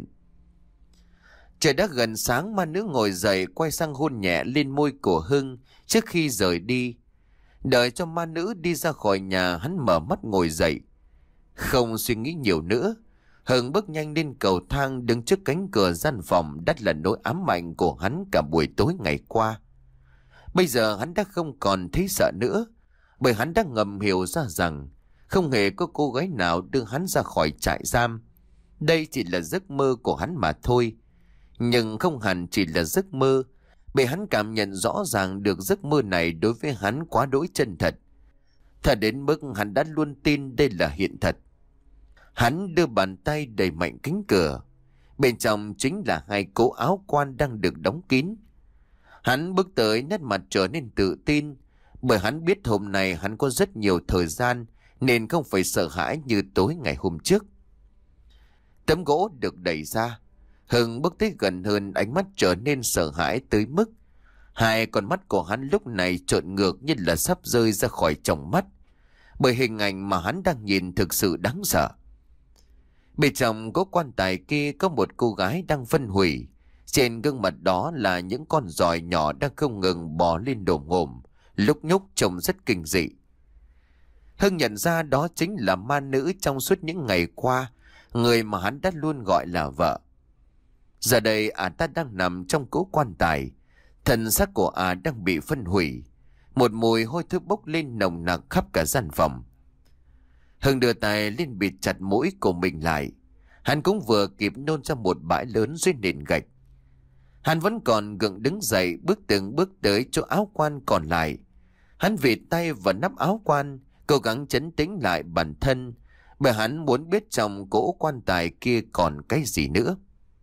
A: Trời đã gần sáng, ma nữ ngồi dậy quay sang hôn nhẹ lên môi của Hưng trước khi rời đi. Đợi cho ma nữ đi ra khỏi nhà, hắn mở mắt ngồi dậy. Không suy nghĩ nhiều nữa, Hưng bước nhanh lên cầu thang, đứng trước cánh cửa gian phòng đắt là nỗi ám ảnh của hắn cả buổi tối ngày qua. Bây giờ hắn đã không còn thấy sợ nữa, bởi hắn đã ngầm hiểu ra rằng không hề có cô gái nào đưa hắn ra khỏi trại giam. Đây chỉ là giấc mơ của hắn mà thôi. Nhưng không hẳn chỉ là giấc mơ, bởi hắn cảm nhận rõ ràng được giấc mơ này đối với hắn quá đỗi chân thật. Thật đến mức hắn đã luôn tin đây là hiện thật. Hắn đưa bàn tay đẩy mạnh cánh cửa. Bên trong chính là hai cố áo quan đang được đóng kín. Hắn bước tới, nét mặt trở nên tự tin, bởi hắn biết hôm nay hắn có rất nhiều thời gian nên không phải sợ hãi như tối ngày hôm trước. Tấm gỗ được đẩy ra. Hưng bước tới gần hơn, ánh mắt trở nên sợ hãi tới mức hai con mắt của hắn lúc này trợn ngược như là sắp rơi ra khỏi tròng mắt, bởi hình ảnh mà hắn đang nhìn thực sự đáng sợ. Bên trong có quan tài kia có một cô gái đang phân hủy. Trên gương mặt đó là những con giòi nhỏ đang không ngừng bò lên đổ ngồm, lúc nhúc trông rất kinh dị. Hưng nhận ra đó chính là ma nữ trong suốt những ngày qua, người mà hắn đã luôn gọi là vợ. Giờ đây ả ta đang nằm trong cỗ quan tài, thân xác của ả đang bị phân hủy. Một mùi hôi thối bốc lên nồng nặc khắp cả gian phòng. Hưng đưa tay lên bịt chặt mũi của mình lại. Hắn cũng vừa kịp nôn ra một bãi lớn dưới nền gạch. Hắn vẫn còn gượng đứng dậy, bước từng bước tới chỗ áo quan còn lại. Hắn vịt tay vào nắp áo quan, cố gắng trấn tĩnh lại bản thân, bởi hắn muốn biết trong cỗ quan tài kia còn cái gì nữa.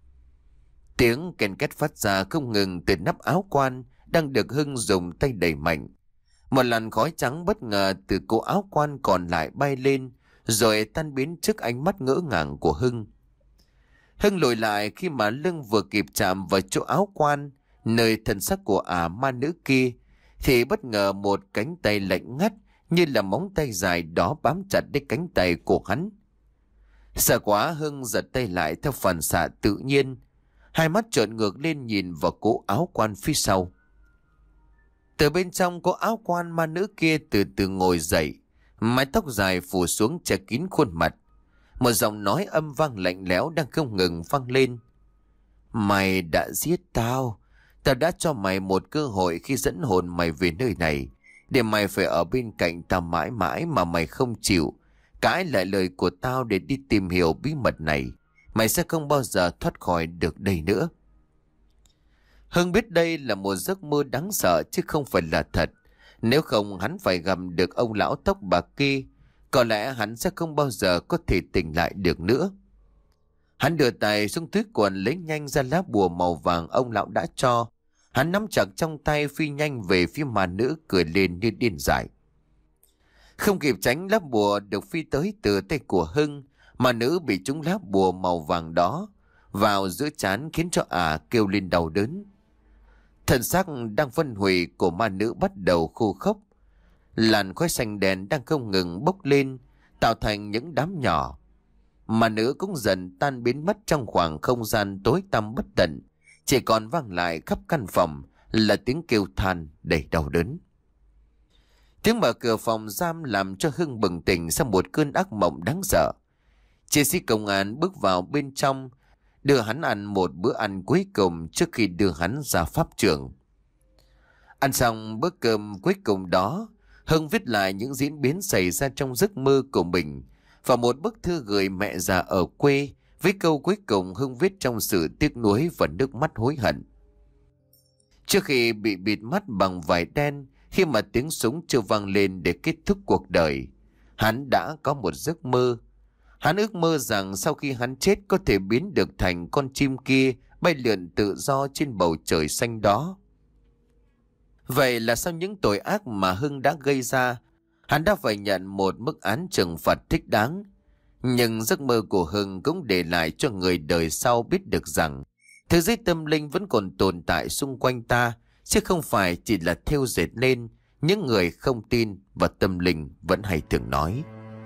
A: Tiếng ken két phát ra không ngừng từ nắp áo quan đang được Hưng dùng tay đẩy mạnh. Một làn khói trắng bất ngờ từ cỗ áo quan còn lại bay lên, rồi tan biến trước ánh mắt ngỡ ngàng của Hưng. Hưng lùi lại khi mà lưng vừa kịp chạm vào chỗ áo quan, nơi thân xác của ả ma nữ kia, thì bất ngờ một cánh tay lạnh ngắt như là móng tay dài đó bám chặt đến cánh tay của hắn. Sợ quá, Hưng giật tay lại theo phản xạ tự nhiên, hai mắt trợn ngược lên nhìn vào cỗ áo quan phía sau. Từ bên trong cỗ áo quan, ma nữ kia từ từ ngồi dậy, mái tóc dài phủ xuống che kín khuôn mặt. Một giọng nói âm vang lạnh lẽo đang không ngừng vang lên. Mày đã giết tao. Tao đã cho mày một cơ hội khi dẫn hồn mày về nơi này, để mày phải ở bên cạnh tao mãi mãi mà mày không chịu cãi lại lời của tao để đi tìm hiểu bí mật này. Mày sẽ không bao giờ thoát khỏi được đây nữa. Hưng biết đây là một giấc mơ đáng sợ chứ không phải là thật. Nếu không hắn phải gặp được ông lão tóc bạc kia, có lẽ hắn sẽ không bao giờ có thể tỉnh lại được nữa. Hắn đưa tay xuống túi quần lấy nhanh ra lá bùa màu vàng ông lão đã cho. Hắn nắm chặt trong tay phi nhanh về phía ma nữ, cười lên như điên dại. Không kịp tránh, lá bùa được phi tới từ tay của Hưng. Ma nữ bị trúng lá bùa màu vàng đó vào giữa trán, khiến cho ả kêu lên đau đớn. Thân xác đang phân hủy của ma nữ bắt đầu khô khốc. Làn khói xanh đen đang không ngừng bốc lên, tạo thành những đám nhỏ. Ma nữ cũng dần tan biến mất trong khoảng không gian tối tăm bất tận. Chỉ còn vang lại khắp căn phòng là tiếng kêu than đầy đau đớn. Tiếng mở cửa phòng giam làm cho Hưng bừng tỉnh sau một cơn ác mộng đáng sợ. Chiến sĩ công an bước vào bên trong, đưa hắn ăn một bữa ăn cuối cùng trước khi đưa hắn ra pháp trường. Ăn xong bữa cơm cuối cùng đó, Hưng viết lại những diễn biến xảy ra trong giấc mơ của mình và một bức thư gửi mẹ già ở quê, với câu cuối cùng Hưng viết trong sự tiếc nuối và nước mắt hối hận. Trước khi bị bịt mắt bằng vải đen, khi mà tiếng súng chưa vang lên để kết thúc cuộc đời, hắn đã có một giấc mơ. Hắn ước mơ rằng sau khi hắn chết có thể biến được thành con chim kia, bay lượn tự do trên bầu trời xanh đó. Vậy là sau những tội ác mà Hưng đã gây ra, hắn đã phải nhận một mức án trừng phạt thích đáng. Nhưng giấc mơ của Hưng cũng để lại cho người đời sau biết được rằng thế giới tâm linh vẫn còn tồn tại xung quanh ta, chứ không phải chỉ là thêu dệt lên những người không tin và tâm linh vẫn hay thường nói.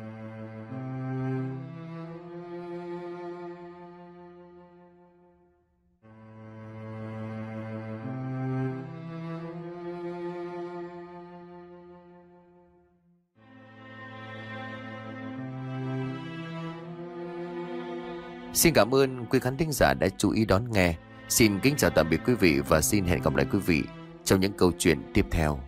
A: Xin cảm ơn quý khán thính giả đã chú ý đón nghe. Xin kính chào tạm biệt quý vị và xin hẹn gặp lại quý vị trong những câu chuyện tiếp theo.